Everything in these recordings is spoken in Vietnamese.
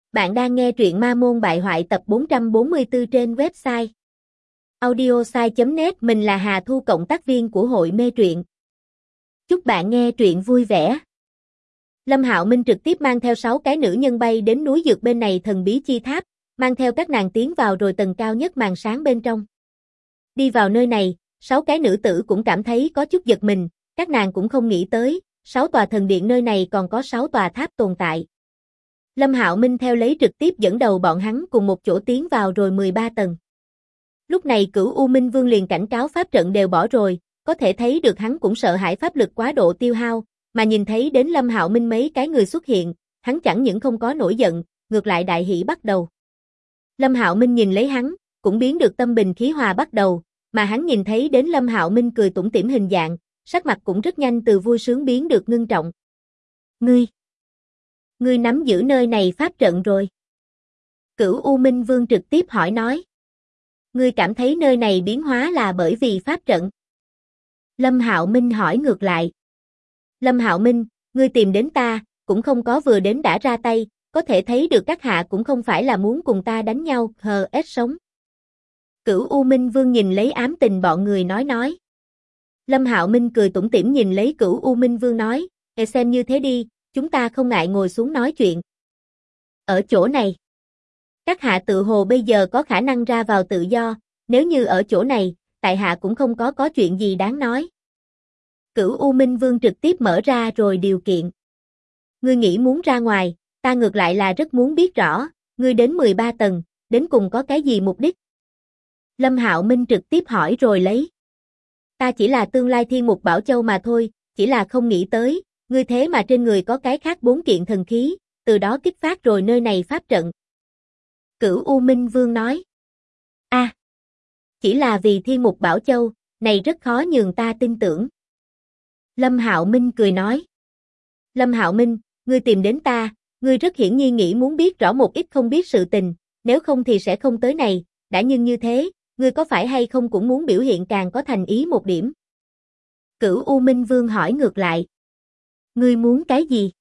Bạn đang nghe truyện Ma Môn Bại Hoại tập 444 trên website audiosai.net. Mình là Hà Thu, cộng tác viên của hội mê truyện. Chúc bạn nghe truyện vui vẻ. Lâm Hạo Minh trực tiếp mang theo 6 cái nữ nhân bay đến núi dược bên này thần bí chi tháp, mang theo các nàng tiến vào rồi tầng cao nhất màn sáng bên trong. Đi vào nơi này, 6 cái nữ tử cũng cảm thấy có chút giật mình, các nàng cũng không nghĩ tới, 6 tòa thần điện nơi này còn có 6 tòa tháp tồn tại. Lâm Hạo Minh theo lấy trực tiếp dẫn đầu bọn hắn cùng một chỗ tiến vào rồi 13 tầng. Lúc này Cửu U Minh Vương liền cảnh cáo pháp trận đều bỏ rồi, có thể thấy được hắn cũng sợ hãi pháp lực quá độ tiêu hao, mà nhìn thấy đến Lâm Hạo Minh mấy cái người xuất hiện, hắn chẳng những không có nổi giận, ngược lại đại hỉ bắt đầu. Lâm Hạo Minh nhìn lấy hắn, cũng biến được tâm bình khí hòa bắt đầu, mà hắn nhìn thấy đến Lâm Hạo Minh cười tủm tỉm hình dạng, sắc mặt cũng rất nhanh từ vui sướng biến được ngưng trọng. Ngươi nắm giữ nơi này pháp trận rồi. Cửu U Minh Vương trực tiếp hỏi nói. Ngươi cảm thấy nơi này biến hóa là bởi vì pháp trận? Lâm Hạo Minh hỏi ngược lại. Lâm Hạo Minh, ngươi tìm đến ta, cũng không có vừa đến đã ra tay, có thể thấy được các hạ cũng không phải là muốn cùng ta đánh nhau, hờ ếch sống. Cửu U Minh Vương nhìn lấy ám tình bọn người nói. Lâm Hạo Minh cười tủm tỉm nhìn lấy Cửu U Minh Vương nói, xem như thế đi, chúng ta không ngại ngồi xuống nói chuyện. Ở chỗ này, các hạ tự hồ bây giờ có khả năng ra vào tự do, nếu như ở chỗ này, tại hạ cũng không có chuyện gì đáng nói. Cửu U Minh Vương trực tiếp mở ra rồi điều kiện. Ngươi nghĩ muốn ra ngoài, ta ngược lại là rất muốn biết rõ, ngươi đến 13 tầng, đến cùng có cái gì mục đích? Lâm Hạo Minh trực tiếp hỏi rồi lấy. Ta chỉ là tương lai thiên mục bảo châu mà thôi, chỉ là không nghĩ tới, ngươi thế mà trên người có cái khác 4 kiện thần khí, từ đó kích phát rồi nơi này pháp trận. Cửu U Minh Vương nói. Chỉ là vì thiên mục bảo châu, này rất khó nhường ta tin tưởng. Lâm Hạo Minh cười nói. Lâm Hạo Minh, ngươi tìm đến ta, ngươi rất hiển nhiên nghĩ muốn biết rõ một ít không biết sự tình, nếu không thì sẽ không tới này, đã nhưng như thế, ngươi có phải hay không cũng muốn biểu hiện càng có thành ý một điểm? Cửu U Minh Vương hỏi ngược lại. Ngươi muốn cái gì?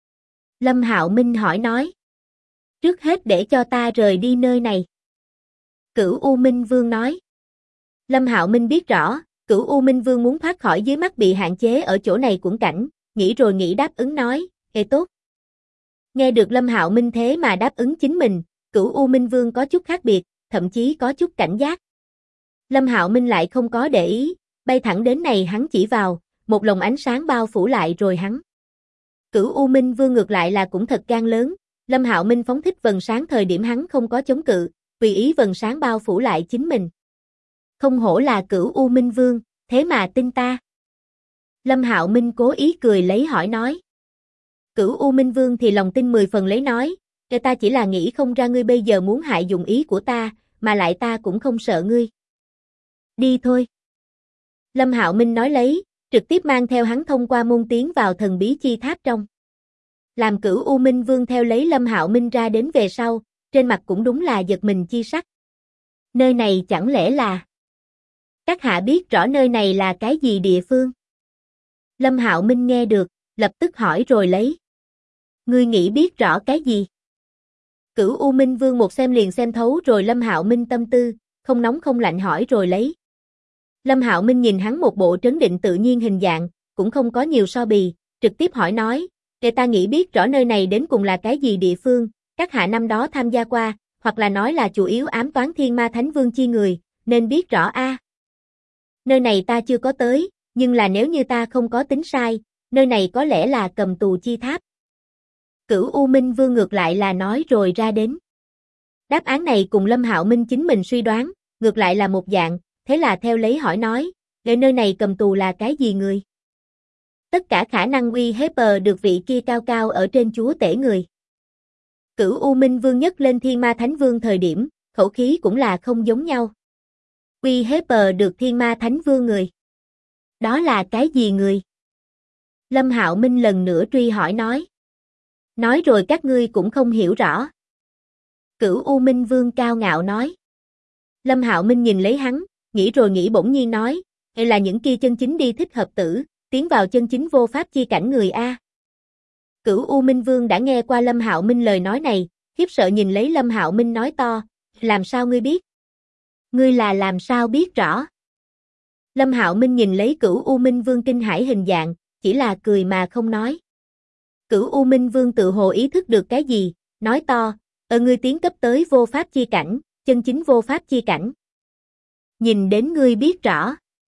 Lâm Hạo Minh hỏi nói. Trước hết để cho ta rời đi nơi này. Cửu U Minh Vương nói. Lâm Hạo Minh biết rõ, Cửu U Minh Vương muốn thoát khỏi dưới mắt bị hạn chế ở chỗ này cũng cảnh, nghĩ rồi nghĩ đáp ứng nói, tốt. Nghe được Lâm Hạo Minh thế mà đáp ứng chính mình, Cửu U Minh Vương có chút khác biệt, thậm chí có chút cảnh giác. Lâm Hạo Minh lại không có để ý, bay thẳng đến này hắn chỉ vào, một lồng ánh sáng bao phủ lại rồi hắn. Cửu U Minh Vương ngược lại là cũng thật gan lớn, Lâm Hạo Minh phóng thích vầng sáng thời điểm hắn không có chống cự, tùy ý vầng sáng bao phủ lại chính mình. Không hổ là Cửu U Minh Vương, thế mà tin ta. Lâm Hạo Minh cố ý cười lấy hỏi nói. Cửu U Minh Vương thì lòng tin 10 phần lấy nói, ta chỉ là nghĩ không ra ngươi bây giờ muốn hại dụng ý của ta, mà lại ta cũng không sợ ngươi. Đi thôi. Lâm Hạo Minh nói lấy, trực tiếp mang theo hắn thông qua môn tiến vào thần bí chi tháp trong. Làm Cửu U Minh Vương theo lấy Lâm Hạo Minh ra đến về sau, trên mặt cũng đúng là giật mình chi sắc. Nơi này chẳng lẽ là... Các hạ biết rõ nơi này là cái gì địa phương? Lâm Hạo Minh nghe được, lập tức hỏi rồi lấy. Ngươi nghĩ biết rõ cái gì? Cửu U Minh Vương một xem liền xem thấu rồi Lâm Hạo Minh tâm tư, không nóng không lạnh hỏi rồi lấy. Lâm Hạo Minh nhìn hắn một bộ trấn định tự nhiên hình dạng, cũng không có nhiều so bì, trực tiếp hỏi nói, ta nghĩ biết rõ nơi này đến cùng là cái gì địa phương, các hạ năm đó tham gia qua, hoặc là nói là chủ yếu ám toán Thiên Ma Thánh Vương chi người, nên biết rõ a. Nơi này ta chưa có tới, nhưng là nếu như ta không có tính sai, nơi này có lẽ là cầm tù chi tháp. Cửu U Minh Vương ngược lại là nói rồi ra đến. Đáp án này cùng Lâm Hạo Minh chính mình suy đoán, ngược lại là một dạng, thế là theo lấy hỏi nói, nơi này cầm tù là cái gì người? Tất cả khả năng uy hiếp được vị kia cao cao ở trên chúa tể người. Cửu U Minh Vương nhấc lên Thiên Ma Thánh Vương thời điểm, khẩu khí cũng là không giống nhau. Uy hiếp được Thiên Ma Thánh Vương người. Đó là cái gì người? Lâm Hạo Minh lần nữa truy hỏi nói. Nói rồi các ngươi cũng không hiểu rõ. Cửu U Minh Vương cao ngạo nói. Lâm Hạo Minh nhìn lấy hắn, nghĩ rồi nghĩ bỗng nhiên nói, là những kia chân chính đi thích hợp tử, tiến vào chân chính vô pháp chi cảnh người a. Cửu U Minh Vương đã nghe qua Lâm Hạo Minh lời nói này, khiếp sợ nhìn lấy Lâm Hạo Minh nói to, làm sao ngươi biết? Ngươi là làm sao biết rõ? Lâm Hạo Minh nhìn lấy Cửu U Minh Vương kinh hãi hình dạng, chỉ là cười mà không nói. Cửu U Minh Vương tự hồ ý thức được cái gì, nói to, ngươi tiến cấp tới vô pháp chi cảnh, chân chính vô pháp chi cảnh. Nhìn đến ngươi biết rõ.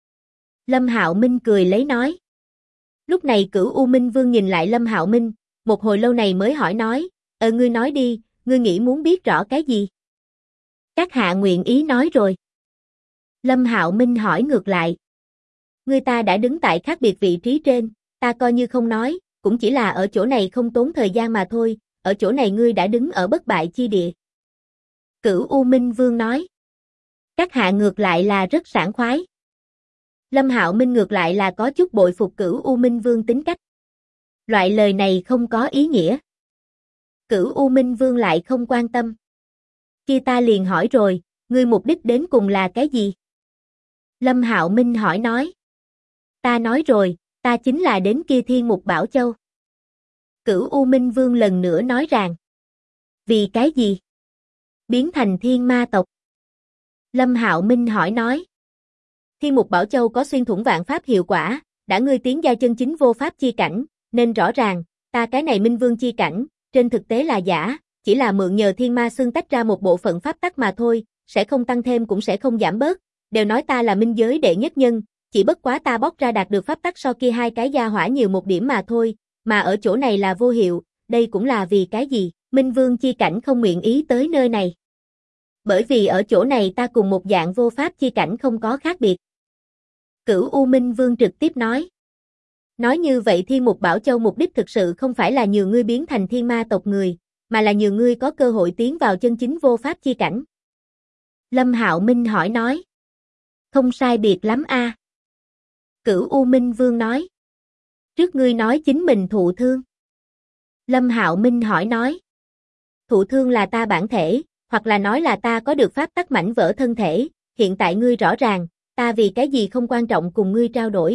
Lâm Hạo Minh cười lấy nói. Lúc này Cửu U Minh Vương nhìn lại Lâm Hạo Minh, một hồi lâu này mới hỏi nói, ngươi nói đi, ngươi nghĩ muốn biết rõ cái gì? Các hạ nguyện ý nói rồi. Lâm Hạo Minh hỏi ngược lại. Ngươi ta đã đứng tại khác biệt vị trí trên, ta coi như không nói, cũng chỉ là ở chỗ này không tốn thời gian mà thôi, ở chỗ này ngươi đã đứng ở bất bại chi địa. Cửu U Minh Vương nói. Các hạ ngược lại là rất sảng khoái. Lâm Hạo Minh ngược lại là có chút bội phục Cửu U Minh Vương tính cách. Loại lời này không có ý nghĩa. Cửu U Minh Vương lại không quan tâm. Kia ta liền hỏi rồi, ngươi mục đích đến cùng là cái gì? Lâm Hạo Minh hỏi nói. Ta nói rồi, ta chính là đến kia Thiên Mục Bảo Châu. Cửu U Minh Vương lần nữa nói rằng. Vì cái gì? Biến thành thiên ma tộc. Lâm Hạo Minh hỏi nói. Thiên Mục Bảo Châu có xuyên thủng vạn pháp hiệu quả, đã ngươi tiến giai chân chính vô pháp chi cảnh, nên rõ ràng, ta cái này Minh Vương chi cảnh, trên thực tế là giả, chỉ là mượn nhờ thiên ma xương tách ra một bộ phận pháp tắc mà thôi, sẽ không tăng thêm cũng sẽ không giảm bớt, đều nói ta là minh giới đệ nhất nhân, chỉ bất quá ta bóc ra đạt được pháp tắc so kia hai cái gia hỏa nhiều một điểm mà thôi, mà ở chỗ này là vô hiệu, đây cũng là vì cái gì, Minh Vương chi cảnh không nguyện ý tới nơi này. Bởi vì ở chỗ này ta cùng một dạng vô pháp chi cảnh không có khác biệt. Cửu U Minh Vương trực tiếp nói. Nói như vậy Thiên Mục Bảo Châu mục đích thực sự không phải là nhường ngươi biến thành thiên ma tộc người, mà là nhường ngươi có cơ hội tiến vào chân chính vô pháp chi cảnh. Lâm Hạo Minh hỏi nói. Không sai biệt lắm a. Cửu U Minh Vương nói. Trước ngươi nói chính mình thụ thương. Lâm Hạo Minh hỏi nói. Thụ thương là ta bản thể, hoặc là nói là ta có được pháp tắc mảnh vỡ thân thể, hiện tại ngươi rõ ràng, ta vì cái gì không quan trọng cùng ngươi trao đổi.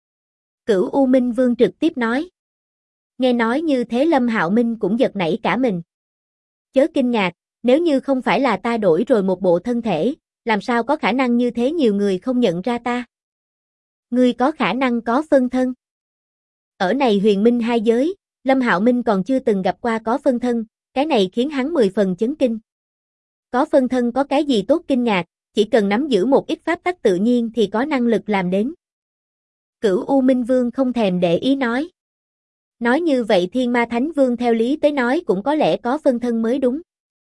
Cửu U Minh Vương trực tiếp nói. Nghe nói như thế Lâm Hạo Minh cũng giật nảy cả mình. Chớ kinh ngạc, nếu như không phải là ta đổi rồi một bộ thân thể, làm sao có khả năng như thế nhiều người không nhận ra ta? Ngươi có khả năng có phân thân. Ở này huyền minh hai giới, Lâm Hạo Minh còn chưa từng gặp qua có phân thân, cái này khiến hắn 10 phần chấn kinh. Có phân thân có cái gì tốt kinh ngạc, chỉ cần nắm giữ một ít pháp tắc tự nhiên thì có năng lực làm đến. Cửu U Minh Vương không thèm để ý nói. Nói như vậy Thiên Ma Thánh Vương theo lý tới nói cũng có lẽ có phân thân mới đúng.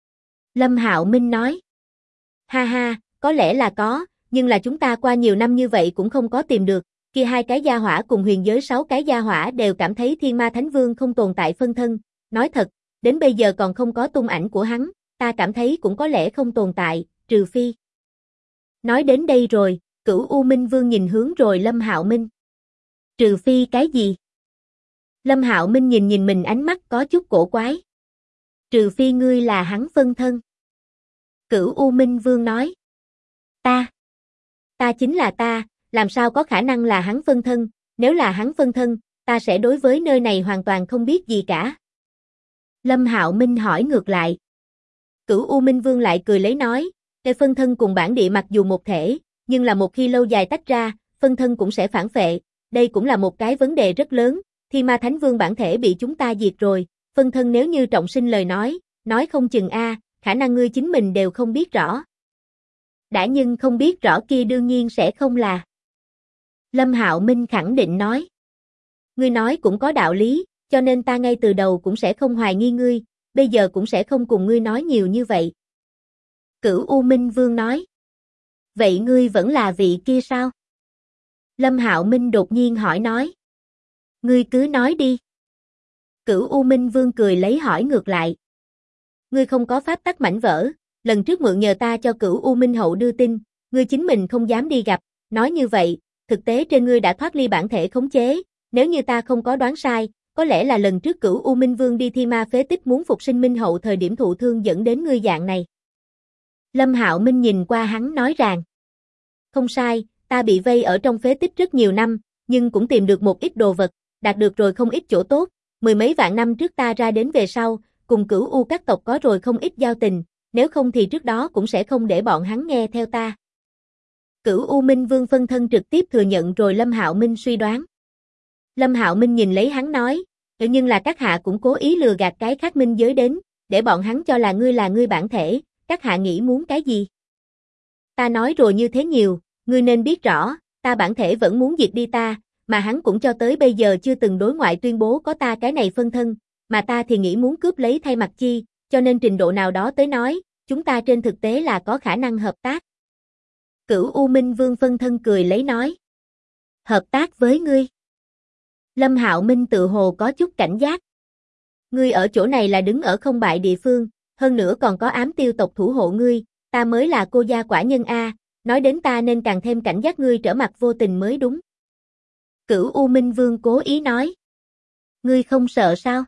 Lâm Hạo Minh nói. Ha ha, có lẽ là có, nhưng là chúng ta qua nhiều năm như vậy cũng không có tìm được, kia hai cái gia hỏa cùng huyền giới 6 cái gia hỏa đều cảm thấy Thiên Ma Thánh Vương không tồn tại phân thân, nói thật, đến bây giờ còn không có tung ảnh của hắn, ta cảm thấy cũng có lẽ không tồn tại, trừ phi. Nói đến đây rồi, Cửu U Minh Vương nhìn hướng rồi Lâm Hạo Minh. Trừ phi cái gì? Lâm Hạo Minh nhìn mình ánh mắt có chút cổ quái. Trừ phi ngươi là hắn phân thân. Cửu U Minh Vương nói. Ta chính là ta, làm sao có khả năng là hắn phân thân, nếu là hắn phân thân, ta sẽ đối với nơi này hoàn toàn không biết gì cả. Lâm Hạo Minh hỏi ngược lại. Cửu U Minh Vương lại cười lấy nói, cái phân thân cùng bản địa mặc dù một thể, nhưng là một khi lâu dài tách ra, phân thân cũng sẽ phản phệ, đây cũng là một cái vấn đề rất lớn, Thiên Ma Thánh Vương bản thể bị chúng ta diệt rồi, phân thân nếu như trọng sinh lời nói không chừng khả năng ngươi chính mình đều không biết rõ. Đã nhưng không biết rõ kia đương nhiên sẽ không là. Lâm Hạo Minh khẳng định nói. Ngươi nói cũng có đạo lý, cho nên ta ngay từ đầu cũng sẽ không hoài nghi ngươi, bây giờ cũng sẽ không cùng ngươi nói nhiều như vậy. Cửu U Minh Vương nói. Vậy ngươi vẫn là vị kia sao? Lâm Hạo Minh đột nhiên hỏi nói. Ngươi cứ nói đi. Cửu U Minh Vương cười lấy hỏi ngược lại. Ngươi không có pháp tắc mảnh vỡ, lần trước mượn nhờ ta cho Cửu U Minh Hậu đưa tin, ngươi chính mình không dám đi gặp, nói như vậy, thực tế trên ngươi đã thoát ly bản thể khống chế, nếu như ta không có đoán sai, có lẽ là lần trước Cửu U Minh Vương đi Thi Ma phế tích muốn phục sinh Minh Hậu thời điểm thụ thương dẫn đến ngươi dạng này. Lâm Hạo Minh nhìn qua hắn nói rằng, không sai, ta bị vây ở trong phế tích rất nhiều năm, nhưng cũng tìm được một ít đồ vật, đạt được rồi không ít chỗ tốt, mười mấy vạn năm trước ta ra đến về sau, cùng Cửu U các tộc có rồi không ít giao tình, nếu không thì trước đó cũng sẽ không để bọn hắn nghe theo ta. Cửu U Minh Vương phân thân trực tiếp thừa nhận rồi Lâm Hạo Minh suy đoán. Lâm Hạo Minh nhìn lấy hắn nói, nhưng là các hạ cũng cố ý lừa gạt cái khác minh giới đến, để bọn hắn cho là ngươi bản thể, các hạ nghĩ muốn cái gì? Ta nói rồi như thế nhiều, ngươi nên biết rõ, ta bản thể vẫn muốn diệt đi ta, mà hắn cũng cho tới bây giờ chưa từng đối ngoại tuyên bố có ta cái này phân thân, mà ta thì nghĩ muốn cướp lấy thay mặt chi, cho nên trình độ nào đó tới nói, chúng ta trên thực tế là có khả năng hợp tác. Cửu U Minh Vương phân thân cười lấy nói. Hợp tác với ngươi. Lâm Hạo Minh tự hồ có chút cảnh giác. Ngươi ở chỗ này là đứng ở không bại địa phương, hơn nữa còn có ám tiêu tộc thủ hộ ngươi, ta mới là cô gia quả nhân a, nói đến ta nên càng thêm cảnh giác ngươi trở mặt vô tình mới đúng. Cửu U Minh Vương cố ý nói. Ngươi không sợ sao?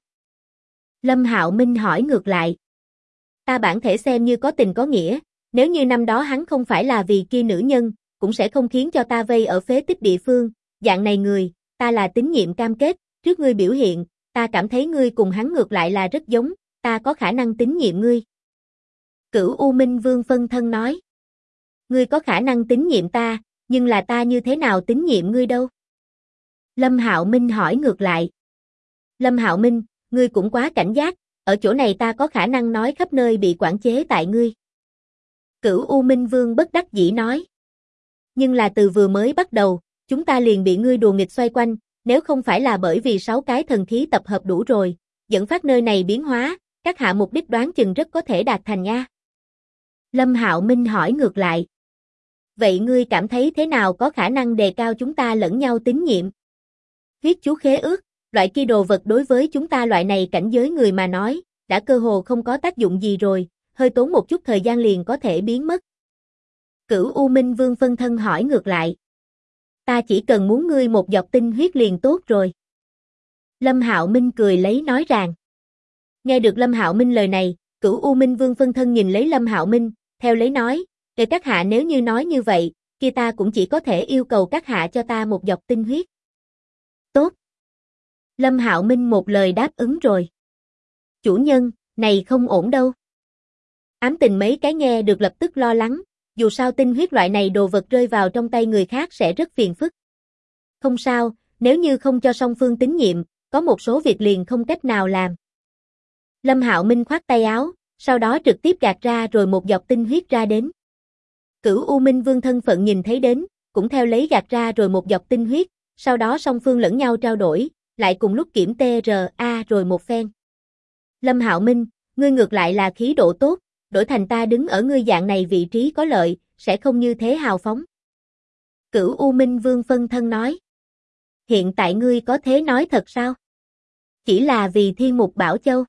Lâm Hạo Minh hỏi ngược lại. Ta bản thể xem như có tình có nghĩa, nếu như năm đó hắn không phải là vì kia nữ nhân, cũng sẽ không khiến cho ta vây ở phế tích địa phương, dạng này người, ta là tín nhiệm cam kết, trước ngươi biểu hiện, ta cảm thấy ngươi cùng hắn ngược lại là rất giống, ta có khả năng tín nhiệm ngươi. Cửu U Minh Vương phân thân nói. Ngươi có khả năng tín nhiệm ta, nhưng là ta như thế nào tín nhiệm ngươi đâu? Lâm Hạo Minh hỏi ngược lại. Lâm Hạo Minh, ngươi cũng quá cảnh giác, ở chỗ này ta có khả năng nói khắp nơi bị quản chế tại ngươi. Cửu U Minh Vương bất đắc dĩ nói. Nhưng là từ vừa mới bắt đầu, chúng ta liền bị ngươi đùa nghịch xoay quanh, nếu không phải là bởi vì 6 cái thần khí tập hợp đủ rồi, dẫn phát nơi này biến hóa, các hạ mục đích đoán chừng rất có thể đạt thành nha. Lâm Hạo Minh hỏi ngược lại. Vậy ngươi cảm thấy thế nào có khả năng đề cao chúng ta lẫn nhau tín nhiệm? Huyết chú khế ước, loại kia đồ vật đối với chúng ta loại này cảnh giới người mà nói, đã cơ hồ không có tác dụng gì rồi, hơi tốn một chút thời gian liền có thể biến mất. Cửu U Minh Vương phân thân hỏi ngược lại. Ta chỉ cần muốn ngươi một giọt tinh huyết liền tốt rồi. Lâm Hạo Minh cười lấy nói rằng. Nghe được Lâm Hạo Minh lời này, Cửu U Minh Vương phân thân nhìn lấy Lâm Hạo Minh, theo lấy nói, để các hạ nếu như nói như vậy, kia ta cũng chỉ có thể yêu cầu các hạ cho ta một giọt tinh huyết. Tốt. Lâm Hạo Minh một lời đáp ứng rồi. Chủ nhân, này không ổn đâu. Ám Tình mấy cái nghe được lập tức lo lắng, dù sao tinh huyết loại này đồ vật rơi vào trong tay người khác sẽ rất phiền phức. Không sao, nếu như không cho song phương tín nhiệm, có một số việc liền không cách nào làm. Lâm Hạo Minh khoát tay áo, sau đó trực tiếp gạt ra rồi một giọt tinh huyết ra đến. Cửu U Minh Vương thân phận nhìn thấy đến, cũng theo lấy gạt ra rồi một giọt tinh huyết, sau đó song phương lẫn nhau trao đổi, lại cùng lúc kiểm TRA rồi một phen. Lâm Hạo Minh, ngươi ngược lại là khí độ tốt, đổi thành ta đứng ở ngươi dạng này vị trí có lợi, sẽ không như thế hào phóng. Cửu U Minh Vương phân thân nói. Hiện tại ngươi có thế nói thật sao? Chỉ là vì Thiên Mục Bảo Châu.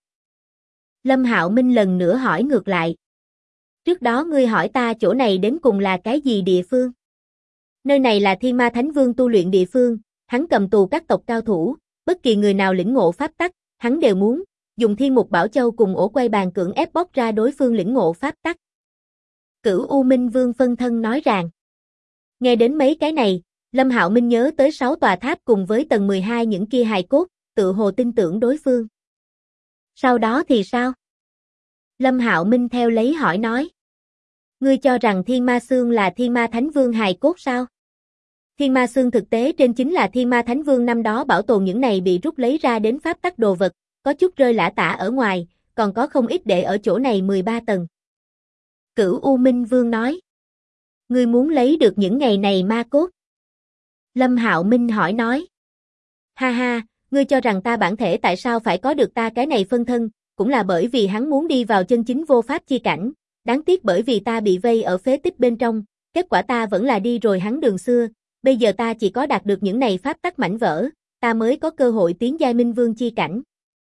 Lâm Hạo Minh lần nữa hỏi ngược lại. Trước đó ngươi hỏi ta chỗ này đến cùng là cái gì địa phương? Nơi này là Thiên Ma Thánh Vương tu luyện địa phương, hắn cầm tù các tộc cao thủ, bất kỳ người nào lĩnh ngộ pháp tắc, hắn đều muốn dùng Thiên Mục Bảo Châu cùng ổ quay bàn cưỡng ép bóc ra đối phương lĩnh ngộ pháp tắc. Cửu U Minh Vương phân thân nói rằng. Nghe đến mấy cái này, Lâm Hạo Minh nhớ tới 6 tòa tháp cùng với tầng 12 những kia hài cốt, tự hồ tin tưởng đối phương. Sau đó thì sao? Lâm Hạo Minh theo lấy hỏi nói. Ngươi cho rằng Thiên Ma Xương là Thiên Ma Thánh Vương hài cốt sao? Thiên Ma Xương thực tế trên chính là Thiên Ma Thánh Vương năm đó bảo tồn những này bị rút lấy ra đến pháp tắc đồ vật, có chút rơi lả tả ở ngoài, còn có không ít để ở chỗ này 13 tầng. Cửu U Minh Vương nói. Ngươi muốn lấy được những ngày này ma cốt? Lâm Hạo Minh hỏi nói. Ha ha, ngươi cho rằng ta bản thể tại sao phải có được ta cái này phân thân, cũng là bởi vì hắn muốn đi vào chân chính vô pháp chi cảnh, đáng tiếc bởi vì ta bị vây ở phế tích bên trong, kết quả ta vẫn là đi rồi hắn đường xưa, bây giờ ta chỉ có đạt được những này pháp tắc mảnh vỡ, ta mới có cơ hội tiến giai Minh Vương chi cảnh.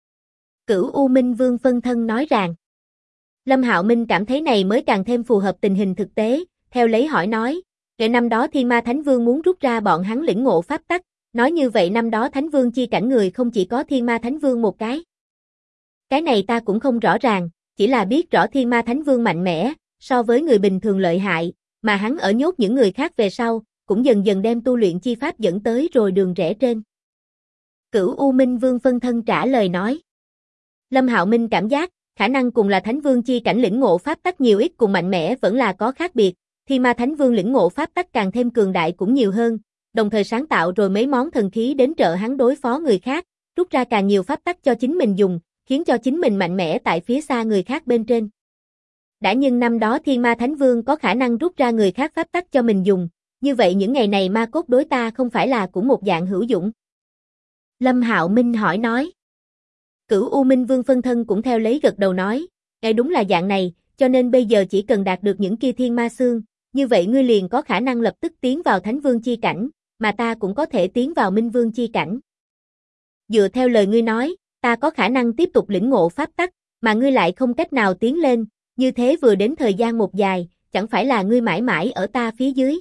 Cửu U Minh Vương phân thân nói rằng. Lâm Hạo Minh cảm thấy này mới càng thêm phù hợp tình hình thực tế, theo lấy hỏi nói, kể năm đó Thiên Ma Thánh Vương muốn rút ra bọn hắn lĩnh ngộ pháp tắc, nói như vậy năm đó Thánh Vương chi cảnh người không chỉ có Thiên Ma Thánh Vương một cái. Cái này ta cũng không rõ ràng, chỉ là biết rõ Thiên Ma Thánh Vương mạnh mẽ, so với người bình thường lợi hại, mà hắn ở nhốt những người khác về sau, cũng dần dần đem tu luyện chi pháp dẫn tới rồi đường rẽ trên. Cửu U Minh Vương phân thân trả lời nói. Lâm Hạo Minh cảm giác, khả năng cùng là Thánh Vương chi cảnh lĩnh ngộ pháp tắc nhiều ít cùng mạnh mẽ vẫn là có khác biệt, Thiên Ma Thánh Vương lĩnh ngộ pháp tắc càng thêm cường đại cũng nhiều hơn, đồng thời sáng tạo rồi mấy món thần khí đến trợ hắn đối phó người khác, rút ra càng nhiều pháp tắc cho chính mình dùng, khiến cho chính mình mạnh mẽ tại phía xa người khác bên trên. Đã nhưng năm đó Thiên Ma Thánh Vương có khả năng rút ra người khác pháp tắc cho mình dùng, như vậy những ngày này ma cốt đối ta không phải là cũng một dạng hữu dụng. Lâm Hạo Minh hỏi nói. Cửu U Minh Vương phân thân cũng theo lấy gật đầu nói, đúng là dạng này, cho nên bây giờ chỉ cần đạt được những kia thiên ma xương, như vậy ngươi liền có khả năng lập tức tiến vào Thánh Vương chi cảnh, mà ta cũng có thể tiến vào Minh Vương chi cảnh. Dựa theo lời ngươi nói, ta có khả năng tiếp tục lĩnh ngộ pháp tắc, mà ngươi lại không cách nào tiến lên, như thế vừa đến thời gian một dài, chẳng phải là ngươi mãi mãi ở ta phía dưới.